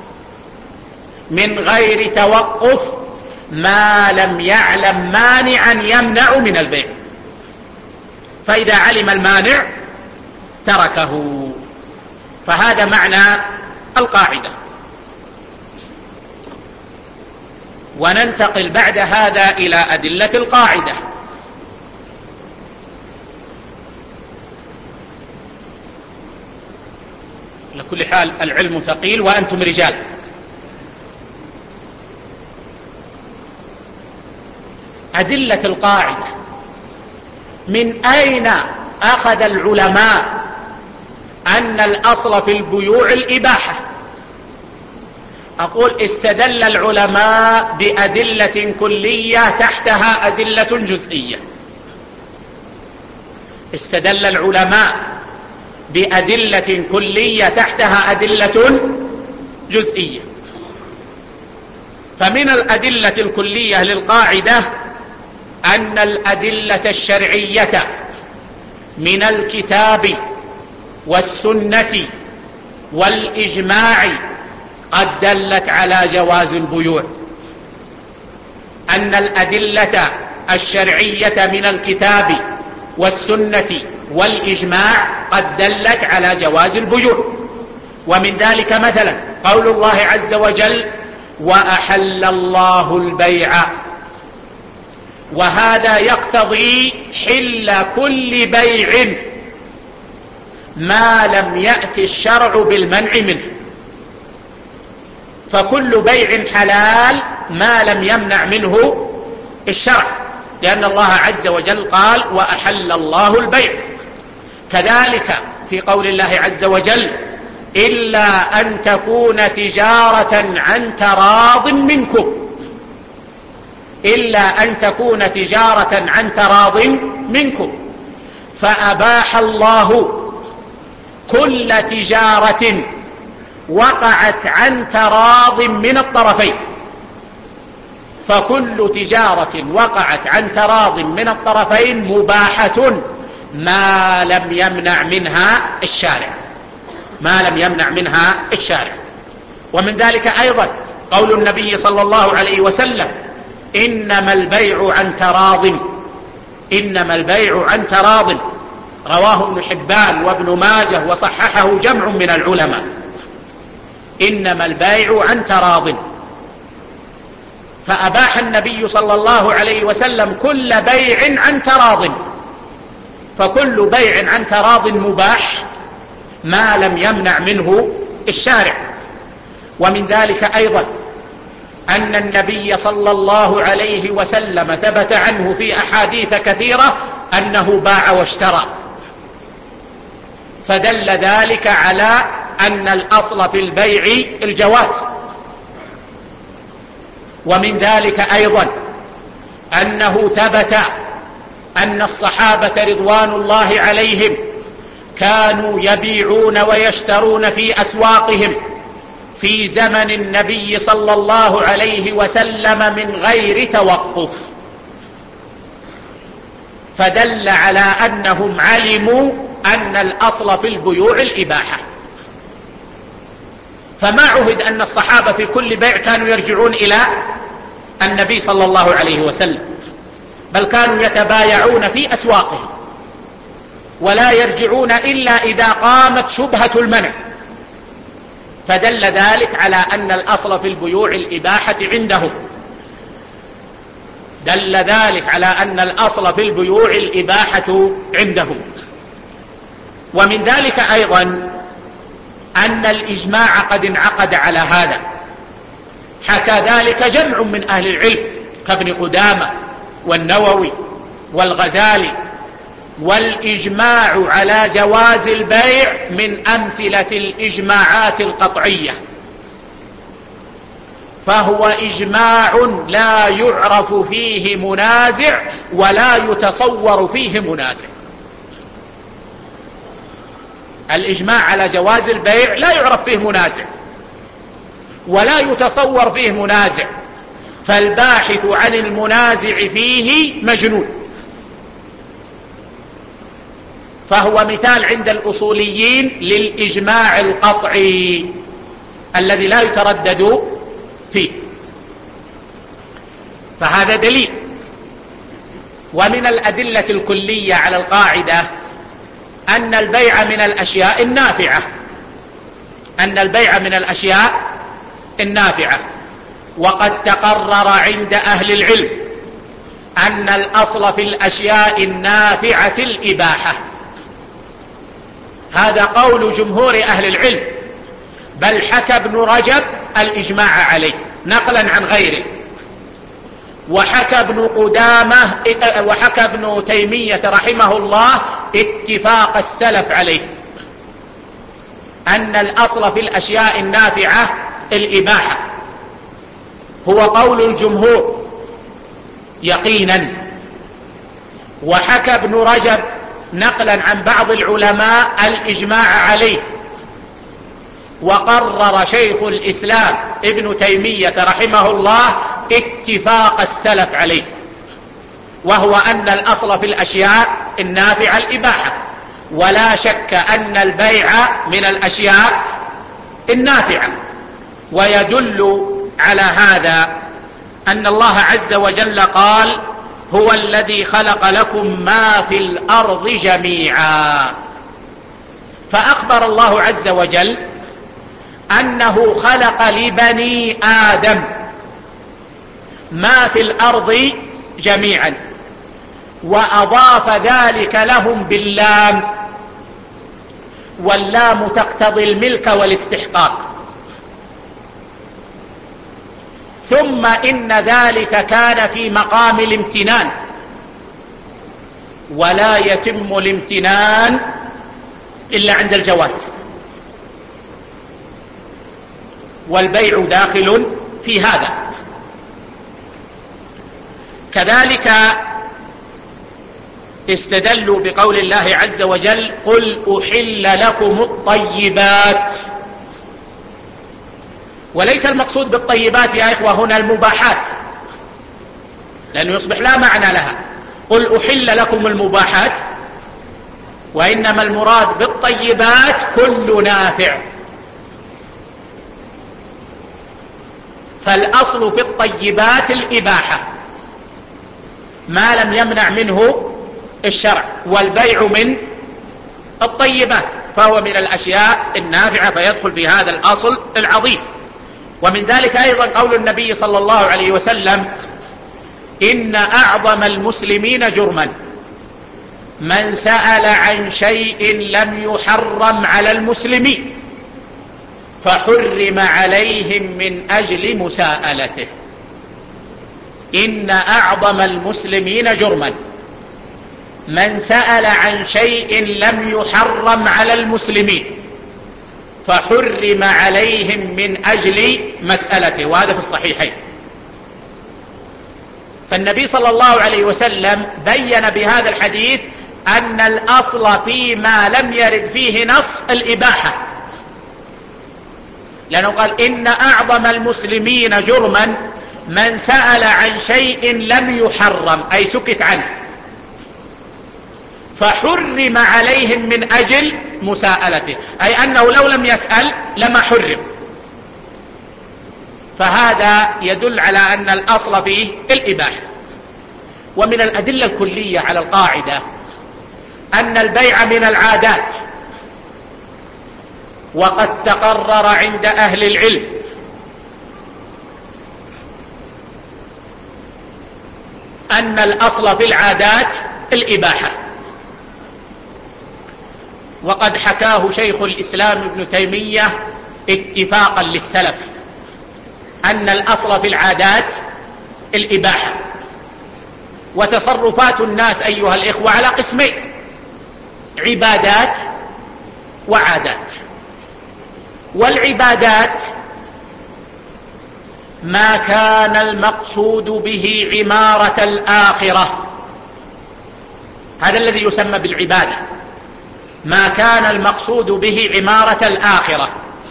من غير توقف ما لم يعلم مانعا يمنع من البيع، فإذا علم المانع تركه. فهذا معنى القاعدة. وننتقل بعد هذا إلى أدلة القاعدة. على كل حال العلم ثقيل وأنتم رجال. أدلة القاعدة: من أين أخذ العلماء أن الأصل في البيوع الإباحة؟ أقول استدل العلماء بأدلة كلية تحتها أدلة جزئية. استدل العلماء بأدلة كلية تحتها أدلة جزئية. فمن الأدلة الكلية للقاعدة أن الأدلة الشرعية من الكتاب والسنة والإجماع قد دلت على جواز البيوع، أن الأدلة الشرعية من الكتاب والسنة والإجماع قد دلت على جواز البيوع. ومن ذلك مثلا قول الله عز وجل: وأحل الله البيع، وهذا يقتضي حل كل بيع ما لم يأت الشرع بالمنع منه، فكل بيع حلال ما لم يمنع منه الشرع، لأن الله عز وجل قال: وأحل الله البيع. كذلك في قول الله عز وجل: إلا أن تكون تجارة عن تراض منكم، إلا أن تكون تجارة عن تراض منكم، فأباح الله كل تجارة وقعت عن تراض من الطرفين، فكل تجارة وقعت عن تراض من الطرفين مباحة ما لم يمنع منها الشارع، ما لم يمنع منها الشارع. ومن ذلك أيضا قول النبي صلى الله عليه وسلم: إنما البيع عن تراض، إنما البيع عن تراض، رواه ابن حبان وابن ماجه وصححه جمع من العلماء. إنما البيع عن تراض، فأباح النبي صلى الله عليه وسلم كل بيع عن تراض، فكل بيع عن تراض مباح ما لم يمنع منه الشارع. ومن ذلك أيضا أن النبي صلى الله عليه وسلم ثبت عنه في أحاديث كثيرة أنه باع واشترى، فدل ذلك على أن الأصل في البيع الجواز. ومن ذلك أيضا أنه ثبت أن الصحابة رضوان الله عليهم كانوا يبيعون ويشترون في أسواقهم في زمن النبي صلى الله عليه وسلم من غير توقف، فدل على أنهم علموا أن الأصل في البيوع الإباحة. فما عهد أن الصحابة في كل بيع كانوا يرجعون إلى النبي صلى الله عليه وسلم، بل كانوا يتبايعون في أسواقهم ولا يرجعون إلا إذا قامت شبهة المنع، فدل ذلك على أن الأصل في البيوع الإباحة عندهم، دل ذلك على أن الأصل في البيوع الإباحة عندهم. ومن ذلك أيضا أن الإجماع قد انعقد على هذا، حكى ذلك جمع من أهل العلم كابن قدامة والنووي والغزالي. والإجماع على جواز البيع من أمثلة الإجماعات القطعية، فهو إجماع لا يعرف فيه منازع ولا يتصور فيه منازع. الإجماع على جواز البيع لا يعرف فيه منازع ولا يتصور فيه منازع، فالباحث عن المنازع فيه مجنون. فهو مثال عند الأصوليين للإجماع القطعي الذي لا يتردد فيه، فهذا دليل. ومن الأدلة الكلية على القاعدة أن البيع من الأشياء النافعة، أن البيع من الأشياء النافعة، وقد تقرر عند أهل العلم أن الأصل في الأشياء النافعة الإباحة، هذا قول جمهور أهل العلم، بل حكى ابن رجب الإجماع عليه نقلا عن غيره، وحكى ابن قدامة وحكى ابن تيمية رحمه الله اتفاق السلف عليه أن الأصل في الأشياء النافعة الإباحة، هو قول الجمهور يقينا. وحكى ابن رجب نقلا عن بعض العلماء الإجماع عليه، وقرر شيخ الإسلام ابن تيمية رحمه الله اتفاق السلف عليه، وهو أن الأصل في الأشياء النافعة الإباحة، ولا شك أن البيع من الأشياء النافعة، ويدل على هذا أن الله عز وجل قال: هو الذي خلق لكم ما في الأرض جميعا. فأخبر الله عز وجل أنه خلق لبني آدم ما في الأرض جميعا، وأضاف ذلك لهم باللام، واللام تقتضي الملك والاستحقاق. ثم إن ذلك كان في مقام الامتنان، ولا يتم الامتنان إلا عند الجواز، والبيع داخل في هذا. كذلك استدلوا بقول الله عز وجل: قل أحل لكم الطيبات. وليس المقصود بالطيبات يا إخوة هنا المباحات، لأنه يصبح لا معنى لها. قل أحل لكم المباحات، وإنما المراد بالطيبات كل نافع. فالأصل في الطيبات الإباحة ما لم يمنع منه الشرع، والبيع من الطيبات، فهو من الأشياء النافعة، فيدخل في هذا الأصل العظيم. ومن ذلك أيضا قول النبي صلى الله عليه وسلم: إن أعظم المسلمين جرما من سأل عن شيء لم يحرم على المسلمين فحرم عليهم من أجل مساءلته. إن أعظم المسلمين جرما من سأل عن شيء لم يحرم على المسلمين فحرم عليهم من أجل مسألته، وهذا في الصحيحين. فالنبي صلى الله عليه وسلم بين بهذا الحديث أن الأصل فيما لم يرد فيه نص الإباحة، لأنه قال: إن أعظم المسلمين جرما من سأل عن شيء لم يحرم، أي سكت عنه، فحرم عليهم من أجل مساءلته، أي أنه لو لم يسأل لما حرم. فهذا يدل على أن الأصل فيه الإباحة. ومن الأدلة الكلية على القاعدة أن البيع من العادات، وقد تقرر عند أهل العلم أن الأصل في العادات الإباحة. وقد حكاه شيخ الإسلام ابن تيمية اتفاقا للسلف أن الأصل في العادات الإباحة. وتصرفات الناس أيها الإخوة على قسمين: عبادات وعادات. والعبادات ما كان المقصود به عمارة الآخرة، هذا الذي يسمى بالعبادة، ما كان المقصود به عمارة الآخرة،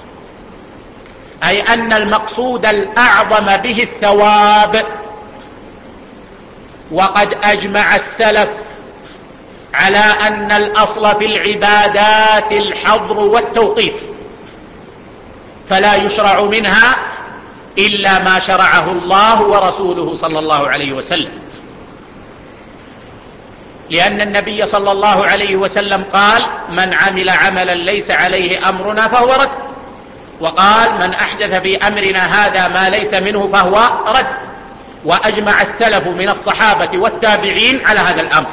أي أن المقصود الأعظم به الثواب. وقد أجمع السلف على أن الأصل في العبادات الحظر والتوقيف، فلا يشرع منها إلا ما شرعه الله ورسوله صلى الله عليه وسلم، لأن النبي صلى الله عليه وسلم قال: من عمل عملا ليس عليه أمرنا فهو رد. وقال: من أحدث في أمرنا هذا ما ليس منه فهو رد. وأجمع السلف من الصحابة والتابعين على هذا الأمر.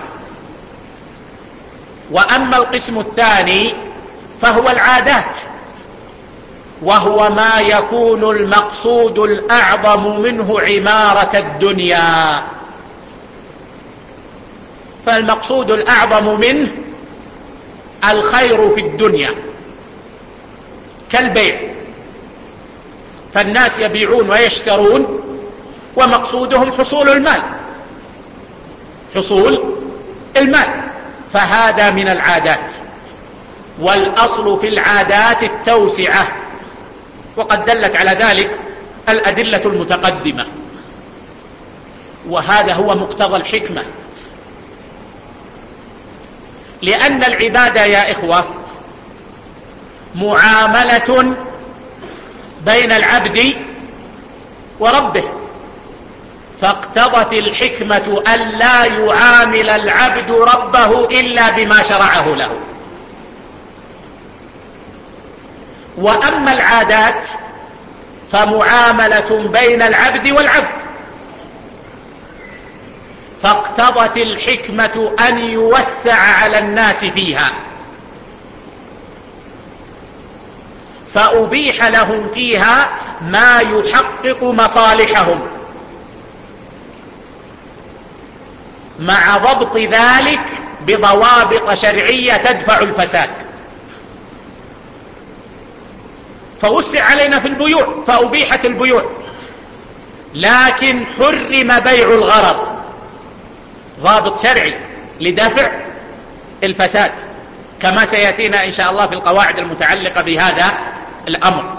وأما القسم الثاني فهو العادات، وهو ما يكون المقصود الأعظم منه عمارة الدنيا. فالمقصود الأعظم منه الخير في الدنيا كالبيع، فالناس يبيعون ويشترون ومقصودهم حصول المال، حصول المال، فهذا من العادات. والأصل في العادات التوسعة، وقد دلت على ذلك الأدلة المتقدمة، وهذا هو مقتضى الحكمة. لأن العبادة يا إخوة معاملة بين العبد وربه، فاقتضت الحكمة ألا يعامل العبد ربه إلا بما شرعه له. وأما العادات فمعاملة بين العبد والعبد، فاقتضت الحكمة أن يوسع على الناس فيها، فأبيح لهم فيها ما يحقق مصالحهم، مع ضبط ذلك بضوابط شرعية تدفع الفساد. فوسع علينا في البيوع فأبيحت البيوع، لكن حرم بيع الغرر، ضابط شرعي لدفع الفساد، كما سيأتينا إن شاء الله في القواعد المتعلقة بهذا الأمر.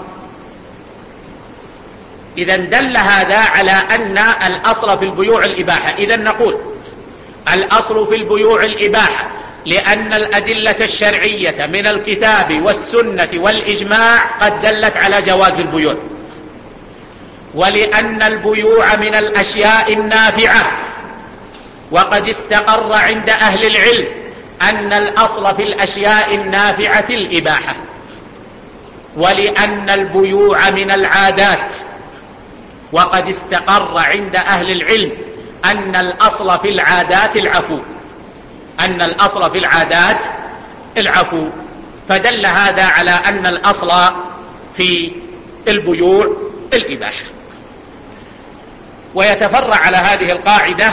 إذن دل هذا على أن الأصل في البيوع الإباحة. إذن نقول الأصل في البيوع الإباحة، لأن الأدلة الشرعية من الكتاب والسنة والإجماع قد دلت على جواز البيوع، ولأن البيوع من الأشياء النافعة، وقد استقر عند أهل العلم أن الأصل في الأشياء النافعة الإباحة، ولأن البيوع من العادات، وقد استقر عند أهل العلم أن الأصل في العادات العفو أن الأصل في العادات العفو فدل هذا على أن الأصل في البيوع الإباحة. ويتفرع على هذه القاعدة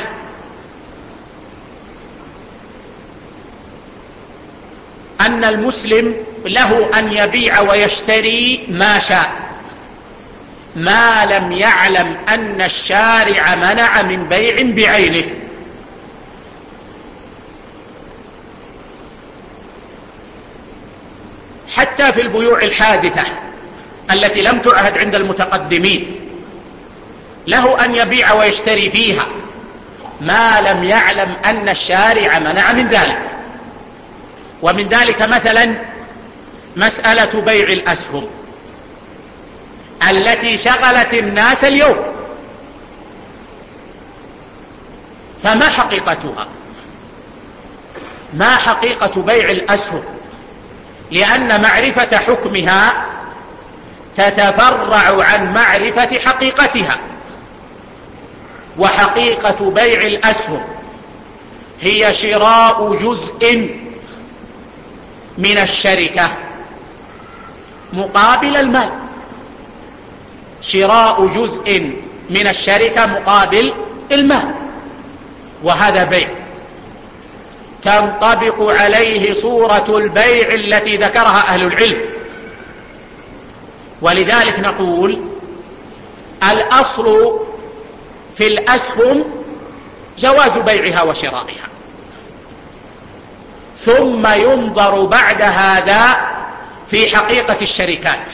أن المسلم له أن يبيع ويشتري ما شاء، ما لم يعلم أن الشارع منع من بيع بعينه. حتى في البيوع الحادثة التي لم تعهد عند المتقدمين له أن يبيع ويشتري فيها ما لم يعلم أن الشارع منع من ذلك. ومن ذلك مثلا مسألة بيع الأسهم التي شغلت الناس اليوم، فما حقيقتها؟ ما حقيقة بيع الأسهم؟ لأن معرفة حكمها تتفرع عن معرفة حقيقتها. وحقيقة بيع الأسهم هي شراء جزء من الشركة مقابل المال، شراء جزء من الشركة مقابل المال، وهذا بيع تنطبق عليه صورة البيع التي ذكرها أهل العلم. ولذلك نقول الأصل في الأسهم جواز بيعها وشرائها، ثم ينظر بعد هذا في حقيقة الشركات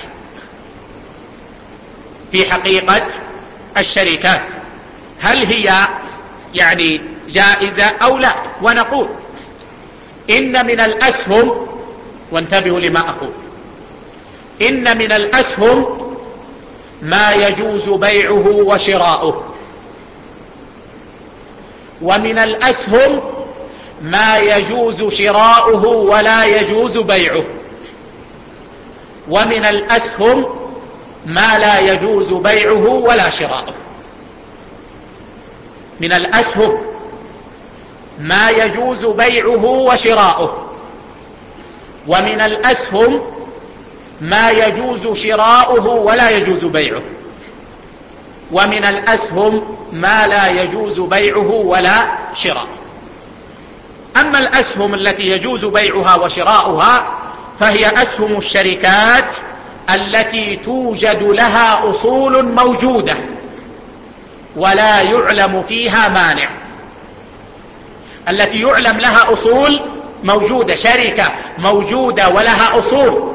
في حقيقة الشركات هل هي يعني جائزة أو لا. ونقول إن من الأسهم، وانتبهوا لما أقول، إن من الأسهم ما يجوز بيعه وشراؤه، ومن الأسهم ما يجوز شراؤه ولا يجوز بيعه، ومن الأسهم ما لا يجوز بيعه ولا شراؤه. من الأسهم ما يجوز بيعه وشراؤه، ومن الأسهم ما يجوز شراؤه ولا يجوز بيعه، ومن الأسهم ما لا يجوز بيعه ولا شراؤه. أما الأسهم التي يجوز بيعها وشراؤها فهي أسهم الشركات التي توجد لها أصول موجودة ولا يعلم فيها مانع، التي يعلم لها أصول موجودة، شركة موجودة ولها أصول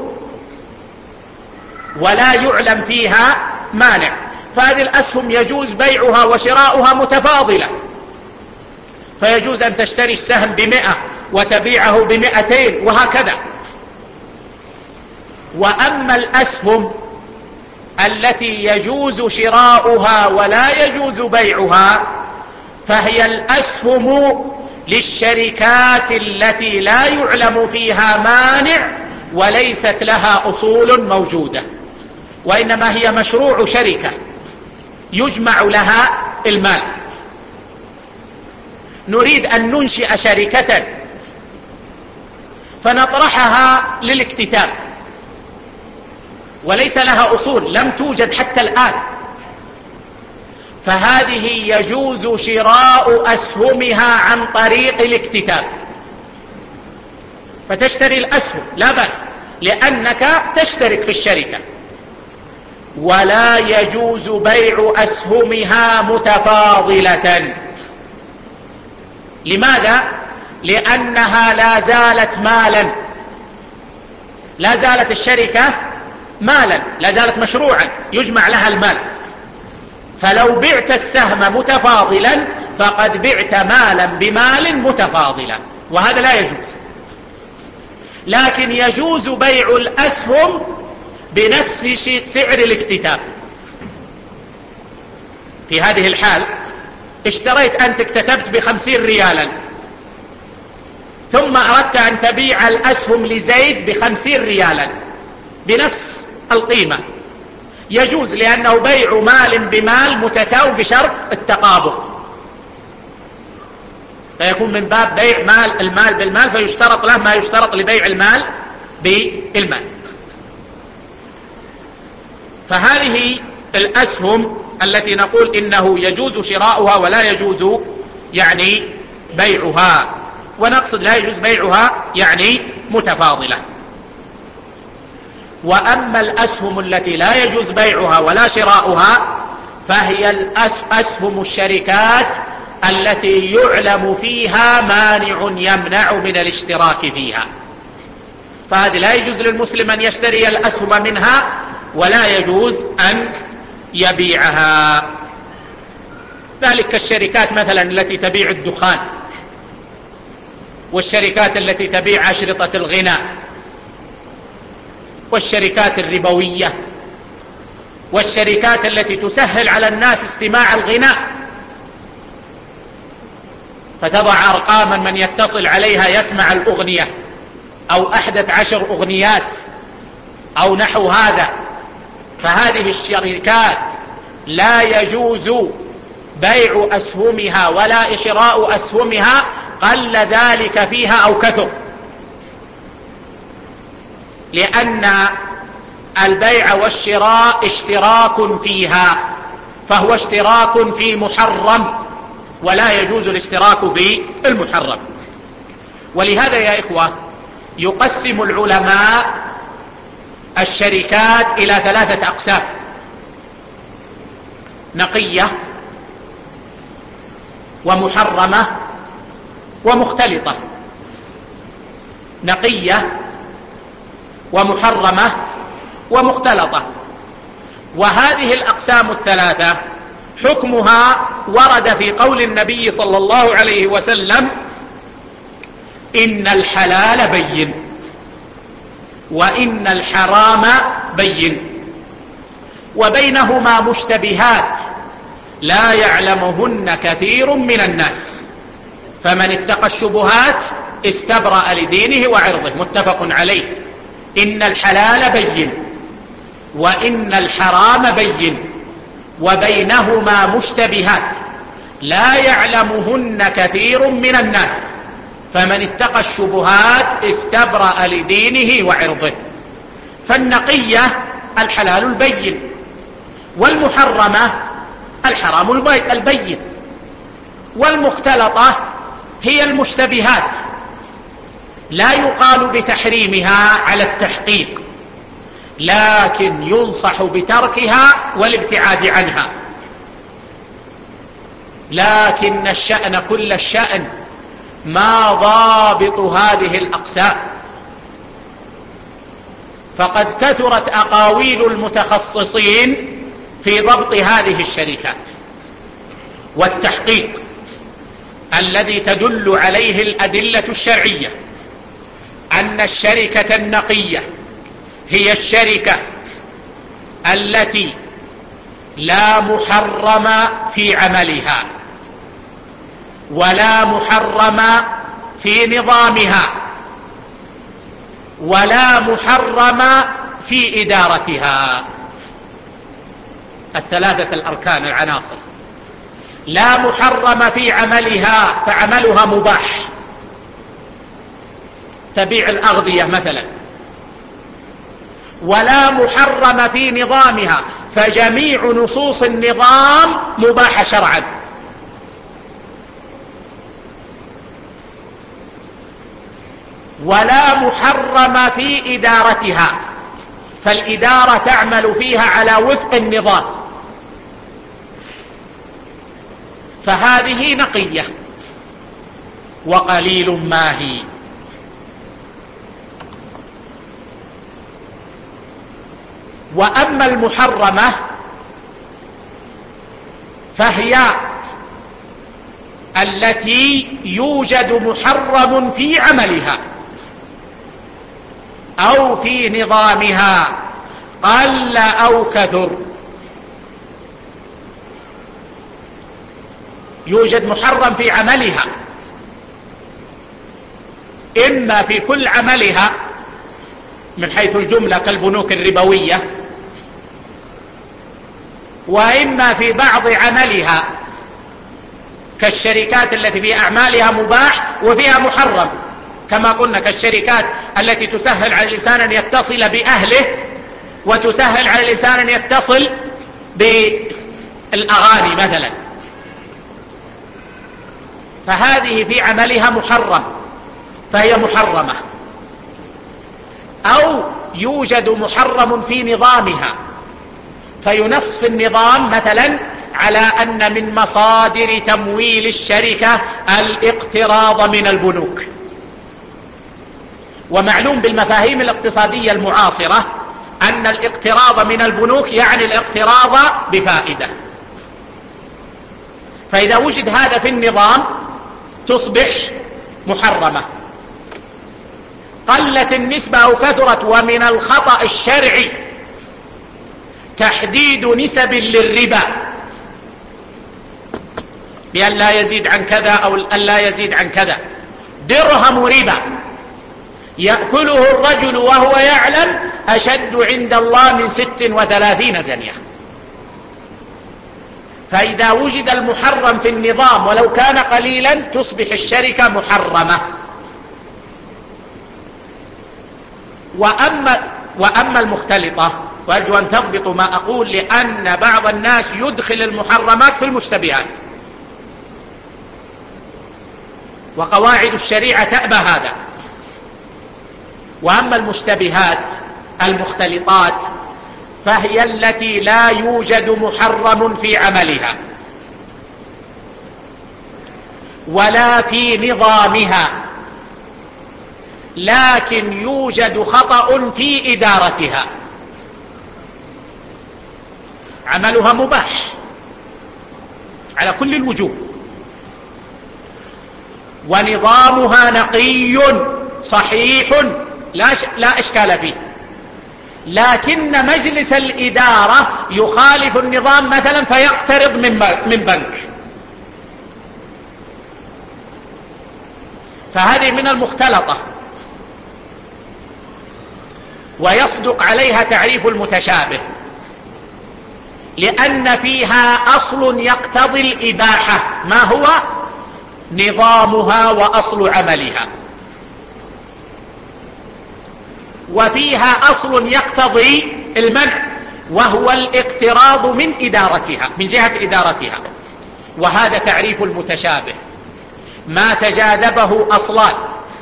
ولا يعلم فيها مانع، فهذه الأسهم يجوز بيعها وشراؤها متفاضلة، فيجوز أن تشتري السهم بمئة وتبيعه بمئتين وهكذا. وأما الأسهم التي يجوز شراؤها ولا يجوز بيعها فهي الأسهم للشركات التي لا يعلم فيها مانع وليست لها أصول موجودة، وإنما هي مشروع شركة يجمع لها المال. نريد أن ننشئ شركة فنطرحها للاكتتاب وليس لها أصول، لم توجد حتى الآن، فهذه يجوز شراء أسهمها عن طريق الاكتتاب، فتشتري الأسهم لا بأس لأنك تشترك في الشركة. ولا يجوز بيع أسهمها متفاضلة. لماذا؟ لأنها لا زالت مالا، لا زالت الشركة مالا، لا زالت مشروعا يجمع لها المال. فلو بعت السهم متفاضلا فقد بعت مالا بمال متفاضلا، وهذا لا يجوز. لكن يجوز بيع الأسهم بنفس سعر الاكتتاب. في هذه الحال اشتريت أنت، اكتتبت بخمسين ريالا، ثم أردت أن تبيع الأسهم لزيد بخمسين ريالا بنفس القيمة، يجوز، لأنه بيع مال بمال متساوي بشرط التقابض، فيكون من باب بيع مال المال بالمال، فيشترط له ما يشترط لبيع المال بالمال. فهذه الأسهم التي نقول إنه يجوز شراؤها ولا يجوز يعني بيعها، ونقصد لا يجوز بيعها يعني متفاضلة. وأما الأسهم التي لا يجوز بيعها ولا شراؤها فهي الأسهم الشركات التي يعلم فيها مانع يمنع من الاشتراك فيها، فهذه لا يجوز للمسلم أن يشتري الأسهم منها ولا يجوز أن يبيعها. ذلك كالشركات مثلا التي تبيع الدخان، والشركات التي تبيع أشرطة الغناء، والشركات الربوية، والشركات التي تسهل على الناس استماع الغناء، فتضع أرقاما من يتصل عليها يسمع الأغنية أو أحدث عشر أغنيات أو نحو هذا. فهذه الشركات لا يجوز بيع أسهمها ولا شراء أسهمها قل ذلك فيها أو كثر، لأن البيع والشراء اشتراك فيها، فهو اشتراك في محرم ولا يجوز الاشتراك في المحرم. ولهذا يا إخوة يقسم العلماء الشركات إلى ثلاثة أقسام: نقية ومحرمة ومختلطة. نقية ومحرمة ومختلطة. وهذه الأقسام الثلاثة حكمها ورد في قول النبي صلى الله عليه وسلم: إن الحلال بين وإن الحرام بين وبينهما مشتبهات لا يعلمهن كثير من الناس، فمن اتقى الشبهات استبرأ لدينه وعرضه. متفق عليه. إن الحلال بين وإن الحرام بين وبينهما مشتبهات لا يعلمهن كثير من الناس، فمن اتقى الشبهات استبرأ لدينه وعرضه. فالنقية الحلال البين، والمحرمة الحرام البين، والمختلطة هي المشتبهات لا يقال بتحريمها على التحقيق، لكن ينصح بتركها والابتعاد عنها. لكن الشأن كل الشأن ما ضابط هذه الأقسام، فقد كثرت أقاويل المتخصصين في ضبط هذه الشركات والتحقيق الذي تدل عليه الأدلة الشرعية أن الشركة النقية هي الشركة التي لا محرم في عملها ولا محرم في نظامها ولا محرم في إدارتها. الثلاثة الأركان العناصر: لا محرم في عملها فعملها مباح، تبيع الأغذية مثلا. ولا محرم في نظامها فجميع نصوص النظام مباحة شرعا. ولا محرم في إدارتها فالإدارة تعمل فيها على وفق النظام، فهذه نقية وقليل ما هي. وأما المحرمة فهي التي يوجد محرم في عملها أو في نظامها قل أو كثر. يوجد محرم في عملها، إما في كل عملها من حيث الجملة كالبنوك الربوية، وإما في بعض عملها كالشركات التي في أعمالها مباح وفيها محرم، كما قلنا كالشركات التي تسهل على الإنسان أن يتصل بأهله وتسهل على الإنسان أن يتصل بالأغاني مثلا، فهذه في عملها محرم فهي محرمة. أو يوجد محرم في نظامها، فينص في النظام مثلا على أن من مصادر تمويل الشركة الاقتراض من البنوك. ومعلوم بالمفاهيم الاقتصادية المعاصرة أن الاقتراض من البنوك يعني الاقتراض بفائدة، فإذا وجد هذا في النظام تصبح محرمة. قلت النسبة أو كثرت. ومن الخطأ الشرعي تحديد نسب للربا بأن لا يزيد عن كذا أو أن لا يزيد عن كذا. درهم ربا يأكله الرجل وهو يعلم أشد عند الله من ست وثلاثين زنية. فإذا وجد المحرم في النظام ولو كان قليلا تصبح الشركة محرمة. وأما, وأما المختلطة، وأرجو أن تضبطوا ما أقول لأن بعض الناس يدخل المحرمات في المشتبهات، وقواعد الشريعة تأبى هذا. وأما المشتبهات المختلطات فهي التي لا يوجد محرم في عملها ولا في نظامها، لكن يوجد خطأ في إدارتها. عملها مباح على كل الوجوه، ونظامها نقي صحيح لا, ش... لا إشكال فيه، لكن مجلس الإدارة يخالف النظام مثلا فيقترض من, من بنك، فهذه من المختلطة، ويصدق عليها تعريف المتشابه، لأن فيها أصل يقتضي الإباحة ما هو نظامها وأصل عملها، وفيها أصل يقتضي المنع وهو الاقتراض من إدارتها من جهة إدارتها. وهذا تعريف المتشابه، ما تجاذبه أصلان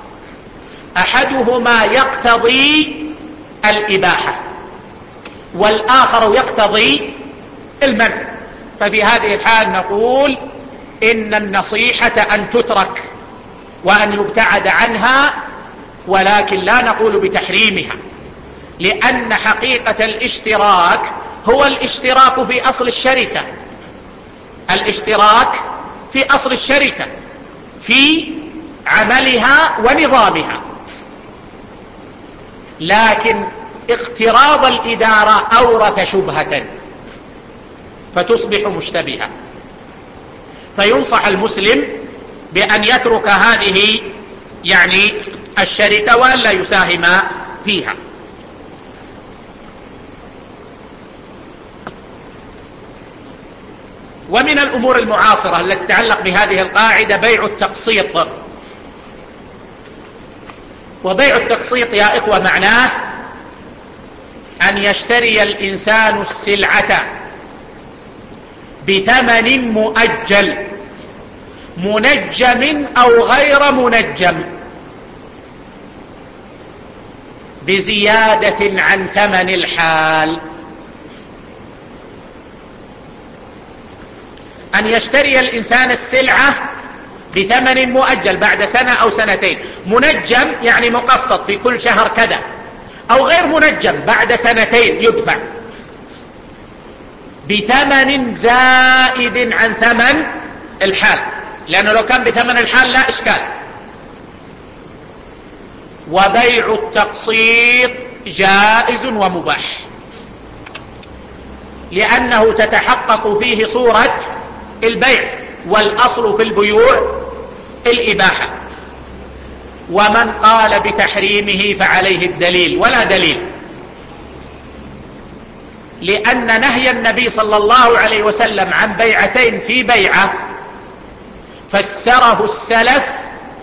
أحدهما يقتضي الإباحة والآخر يقتضي المنع، ففي هذه الحال نقول إن النصيحة أن تترك وأن يبتعد عنها، ولكن لا نقول بتحريمها، لأن حقيقة الاشتراك هو الاشتراك في أصل الشركة، الاشتراك في أصل الشركة في عملها ونظامها. لكن اقتراض الإدارة أورث شبهة فتصبح مشتبهة، فينصح المسلم بأن يترك هذه يعني الشركة وألا يساهم فيها. ومن الأمور المعاصرة التي تتعلق بهذه القاعدة بيع التقسيط. وبيع التقسيط يا إخوة معناه أن يشتري الإنسان السلعة بثمن مؤجل منجم أو غير منجم بزيادة عن ثمن الحال. أن يشتري الإنسان السلعة بثمن مؤجل بعد سنة أو سنتين، منجم يعني مقسط في كل شهر كذا، أو غير منجم بعد سنتين يدفع بثمن زائد عن ثمن الحال، لأنه لو كان بثمن الحال لا إشكال. وبيع التقسيط جائز ومباح، لأنه تتحقق فيه صورة البيع، والأصل في البيوع الإباحة. ومن قال بتحريمه فعليه الدليل ولا دليل، لأن نهي النبي صلى الله عليه وسلم عن بيعتين في بيعة فسره السلف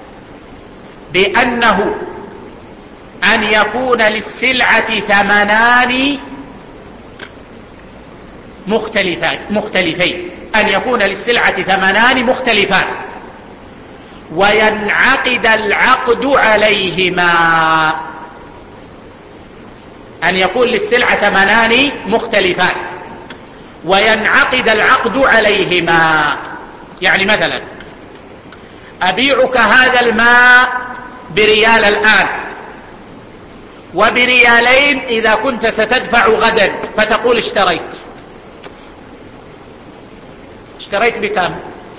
بأنه أن يكون للسلعة ثمنان مختلفين، أن يكون للسلعة ثمنان مختلفان وينعقد العقد عليهما. أن يكون للسلعة ثمنان مختلفان وينعقد العقد عليهما. يعني مثلا أبيعك هذا الماء بريال الآن وبريالين إذا كنت ستدفع غدا، فتقول اشتريت. اشتريت بكم؟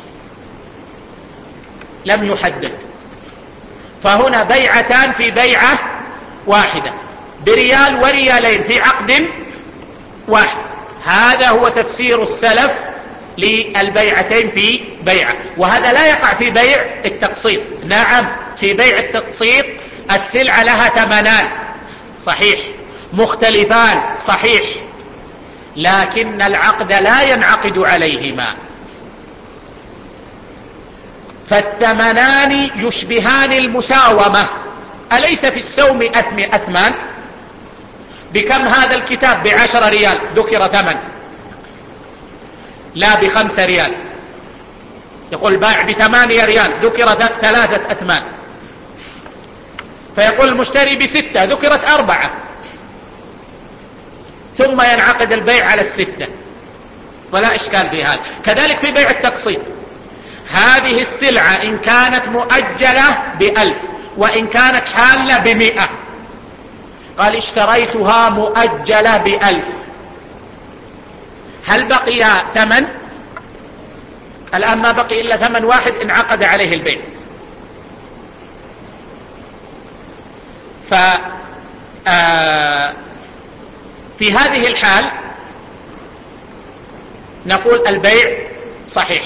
لم يحدد، فهنا بيعتان في بيعة واحدة بريال وريالين في عقد واحد. هذا هو تفسير السلف للبيعتين في بيعة، وهذا لا يقع في بيع التقسيط. نعم، في بيع التقسيط السلعة لها ثمنان صحيح، مختلفان صحيح، لكن العقد لا ينعقد عليهما، فالثمنان يشبهان المساومة. أليس في السوم أثم أثمان؟ بكم هذا الكتاب؟ بعشر ريال، ذكر ثمن، لا بخمس ريال. يقول باع بثمانية ريال، ذكر ثلاثة أثمان. فيقول المشتري بستة، ذكرت أربعة، ثم ينعقد البيع على الستة، ولا إشكال في هذا. كذلك في بيع التقسيط، هذه السلعة إن كانت مؤجلة بألف وإن كانت حالة بمئة، قال اشتريتها مؤجلة بألف، هل بقي ثمن؟ الآن ما بقي إلا ثمن واحد انعقد عليه البيع. ف في هذه الحال نقول البيع صحيح.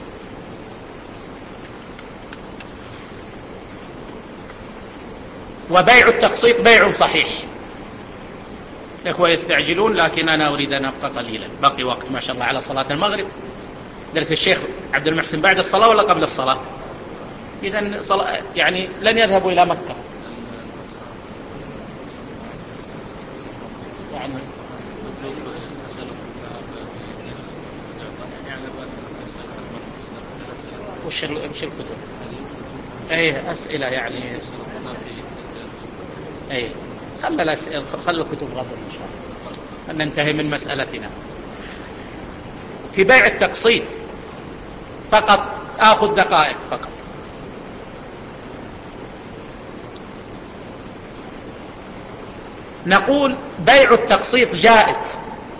وبيع التقسيط بيع صحيح. الإخوة يستعجلون، لكن أنا أريد أن أبقى قليلا، باقي وقت ما شاء الله على صلاة المغرب. درس الشيخ عبد المحسن بعد الصلاة ولا قبل الصلاة؟ إذن صلاة يعني لن يذهبوا إلى مكة يعني. وش وش الكتب؟ أي أسئلة يعني. أي خلى الأسئلة، خلى الكتب غدا إن شاء الله، أن ننتهي من مسألتنا. في بيع التقسيط فقط آخذ دقائق فقط. نقول بيع التقسيط جائز،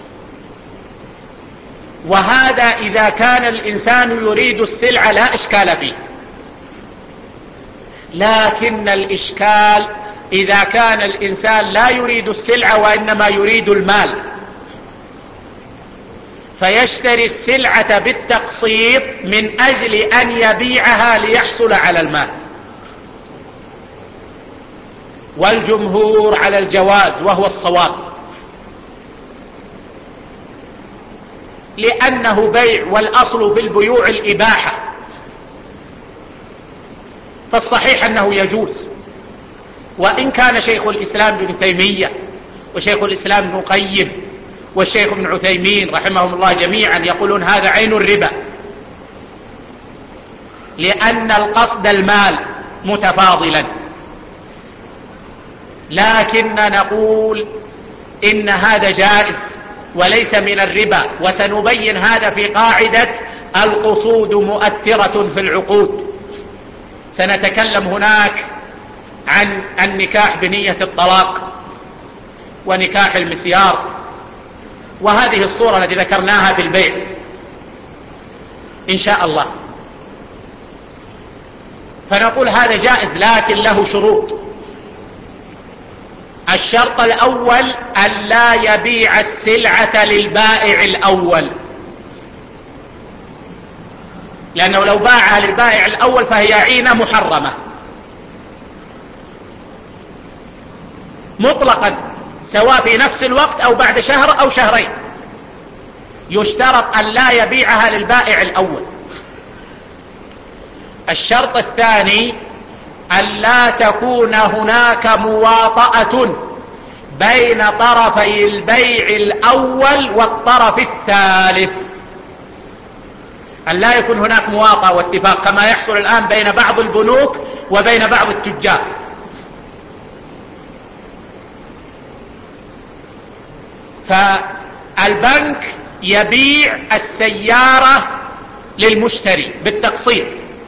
وهذا إذا كان الإنسان يريد السلعة لا إشكال فيه، لكن الإشكال إذا كان الإنسان لا يريد السلعة وإنما يريد المال، فيشتري السلعة بالتقسيط من أجل أن يبيعها ليحصل على المال. والجمهور على الجواز وهو الصواب، لأنه بيع، والأصل في البيوع الإباحة، فالصحيح أنه يجوز. وإن كان شيخ الإسلام ابن تيمية وشيخ الإسلام ابن القيم والشيخ ابن عثيمين رحمهم الله جميعا يقولون هذا عين الربا، لأن القصد المال متفاضلا، لكن نقول إن هذا جائز وليس من الربا، وسنبين هذا في قاعدة القصود مؤثرة في العقود. سنتكلم هناك عن النكاح بنية الطلاق ونكاح المسيار، وهذه الصورة التي ذكرناها في البيع إن شاء الله. فنقول هذا جائز لكن له شروط. الشرط الأول أن لا يبيع السلعة للبائع الأول، لأنه لو باعها للبائع الأول فهي عينة محرمة مطلقا، سواء في نفس الوقت أو بعد شهر أو شهرين. يشترط أن لا يبيعها للبائع الأول. الشرط الثاني أن لا تكون هناك مواطأة بين طرفي البيع الأول والطرف الثالث، أن لا يكون هناك مواطأة واتفاق كما يحصل الآن بين بعض البنوك وبين بعض التجار. فالبنك يبيع السيارة للمشتري بالتقسيط،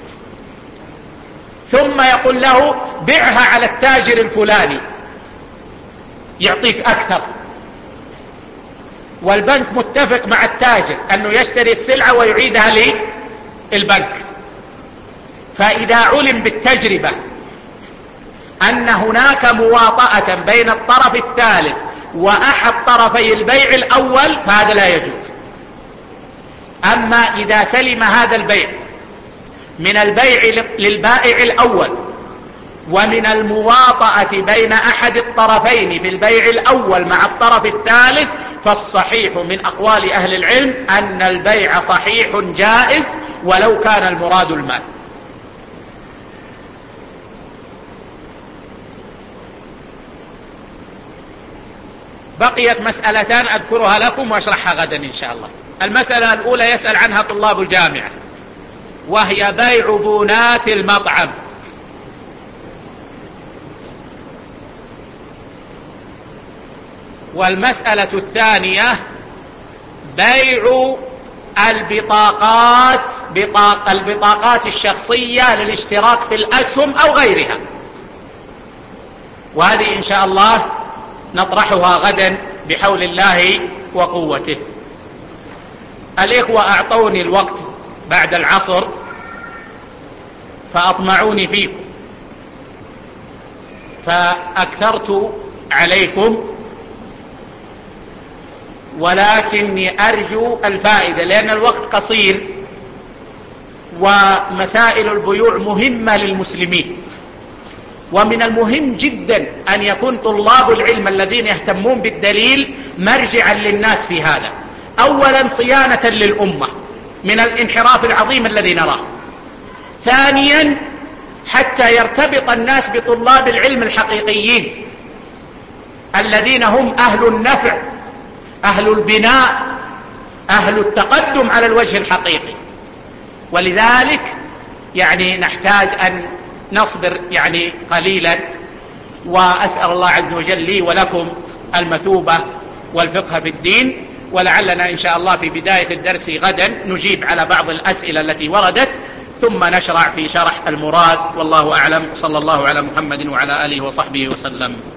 ثم يقول له بيعها على التاجر الفلاني يعطيك أكثر، والبنك متفق مع التاجر أنه يشتري السلعة ويعيدها للبنك. فإذا علم بالتجربة أن هناك مواطأة بين الطرف الثالث وأحد طرفي البيع الأول فهذا لا يجوز. أما إذا سلم هذا البيع من البيع للبائع الأول ومن المواطأة بين أحد الطرفين في البيع الأول مع الطرف الثالث، فالصحيح من أقوال أهل العلم أن البيع صحيح جائز ولو كان المراد المال. بقيت مسألتان أذكرها لكم وأشرحها غدا إن شاء الله. المسألة الأولى يسأل عنها طلاب الجامعة، وهي بيع بونات المطعم. والمسألة الثانية بيع البطاقات بطاق البطاقات الشخصية للاشتراك في الأسهم أو غيرها، وهذه إن شاء الله نطرحها غدا بحول الله وقوته. الإخوة أعطوني الوقت بعد العصر فأطمعوني فيكم فأكثرت عليكم، ولكني أرجو الفائدة لأن الوقت قصير ومسائل البيوع مهمة للمسلمين. ومن المهم جدا أن يكون طلاب العلم الذين يهتمون بالدليل مرجعا للناس في هذا، أولا صيانة للأمة من الانحراف العظيم الذي نراه، ثانيا حتى يرتبط الناس بطلاب العلم الحقيقيين الذين هم أهل النفع، أهل البناء، أهل التقدم على الوجه الحقيقي. ولذلك يعني نحتاج أن نصبر يعني قليلا، وأسأل الله عز وجل لي ولكم المثوبة والفقه في الدين. ولعلنا إن شاء الله في بداية الدرس غدا نجيب على بعض الأسئلة التي وردت، ثم نشرع في شرح المراد. والله أعلم، صلى الله على محمد وعلى آله وصحبه وسلم.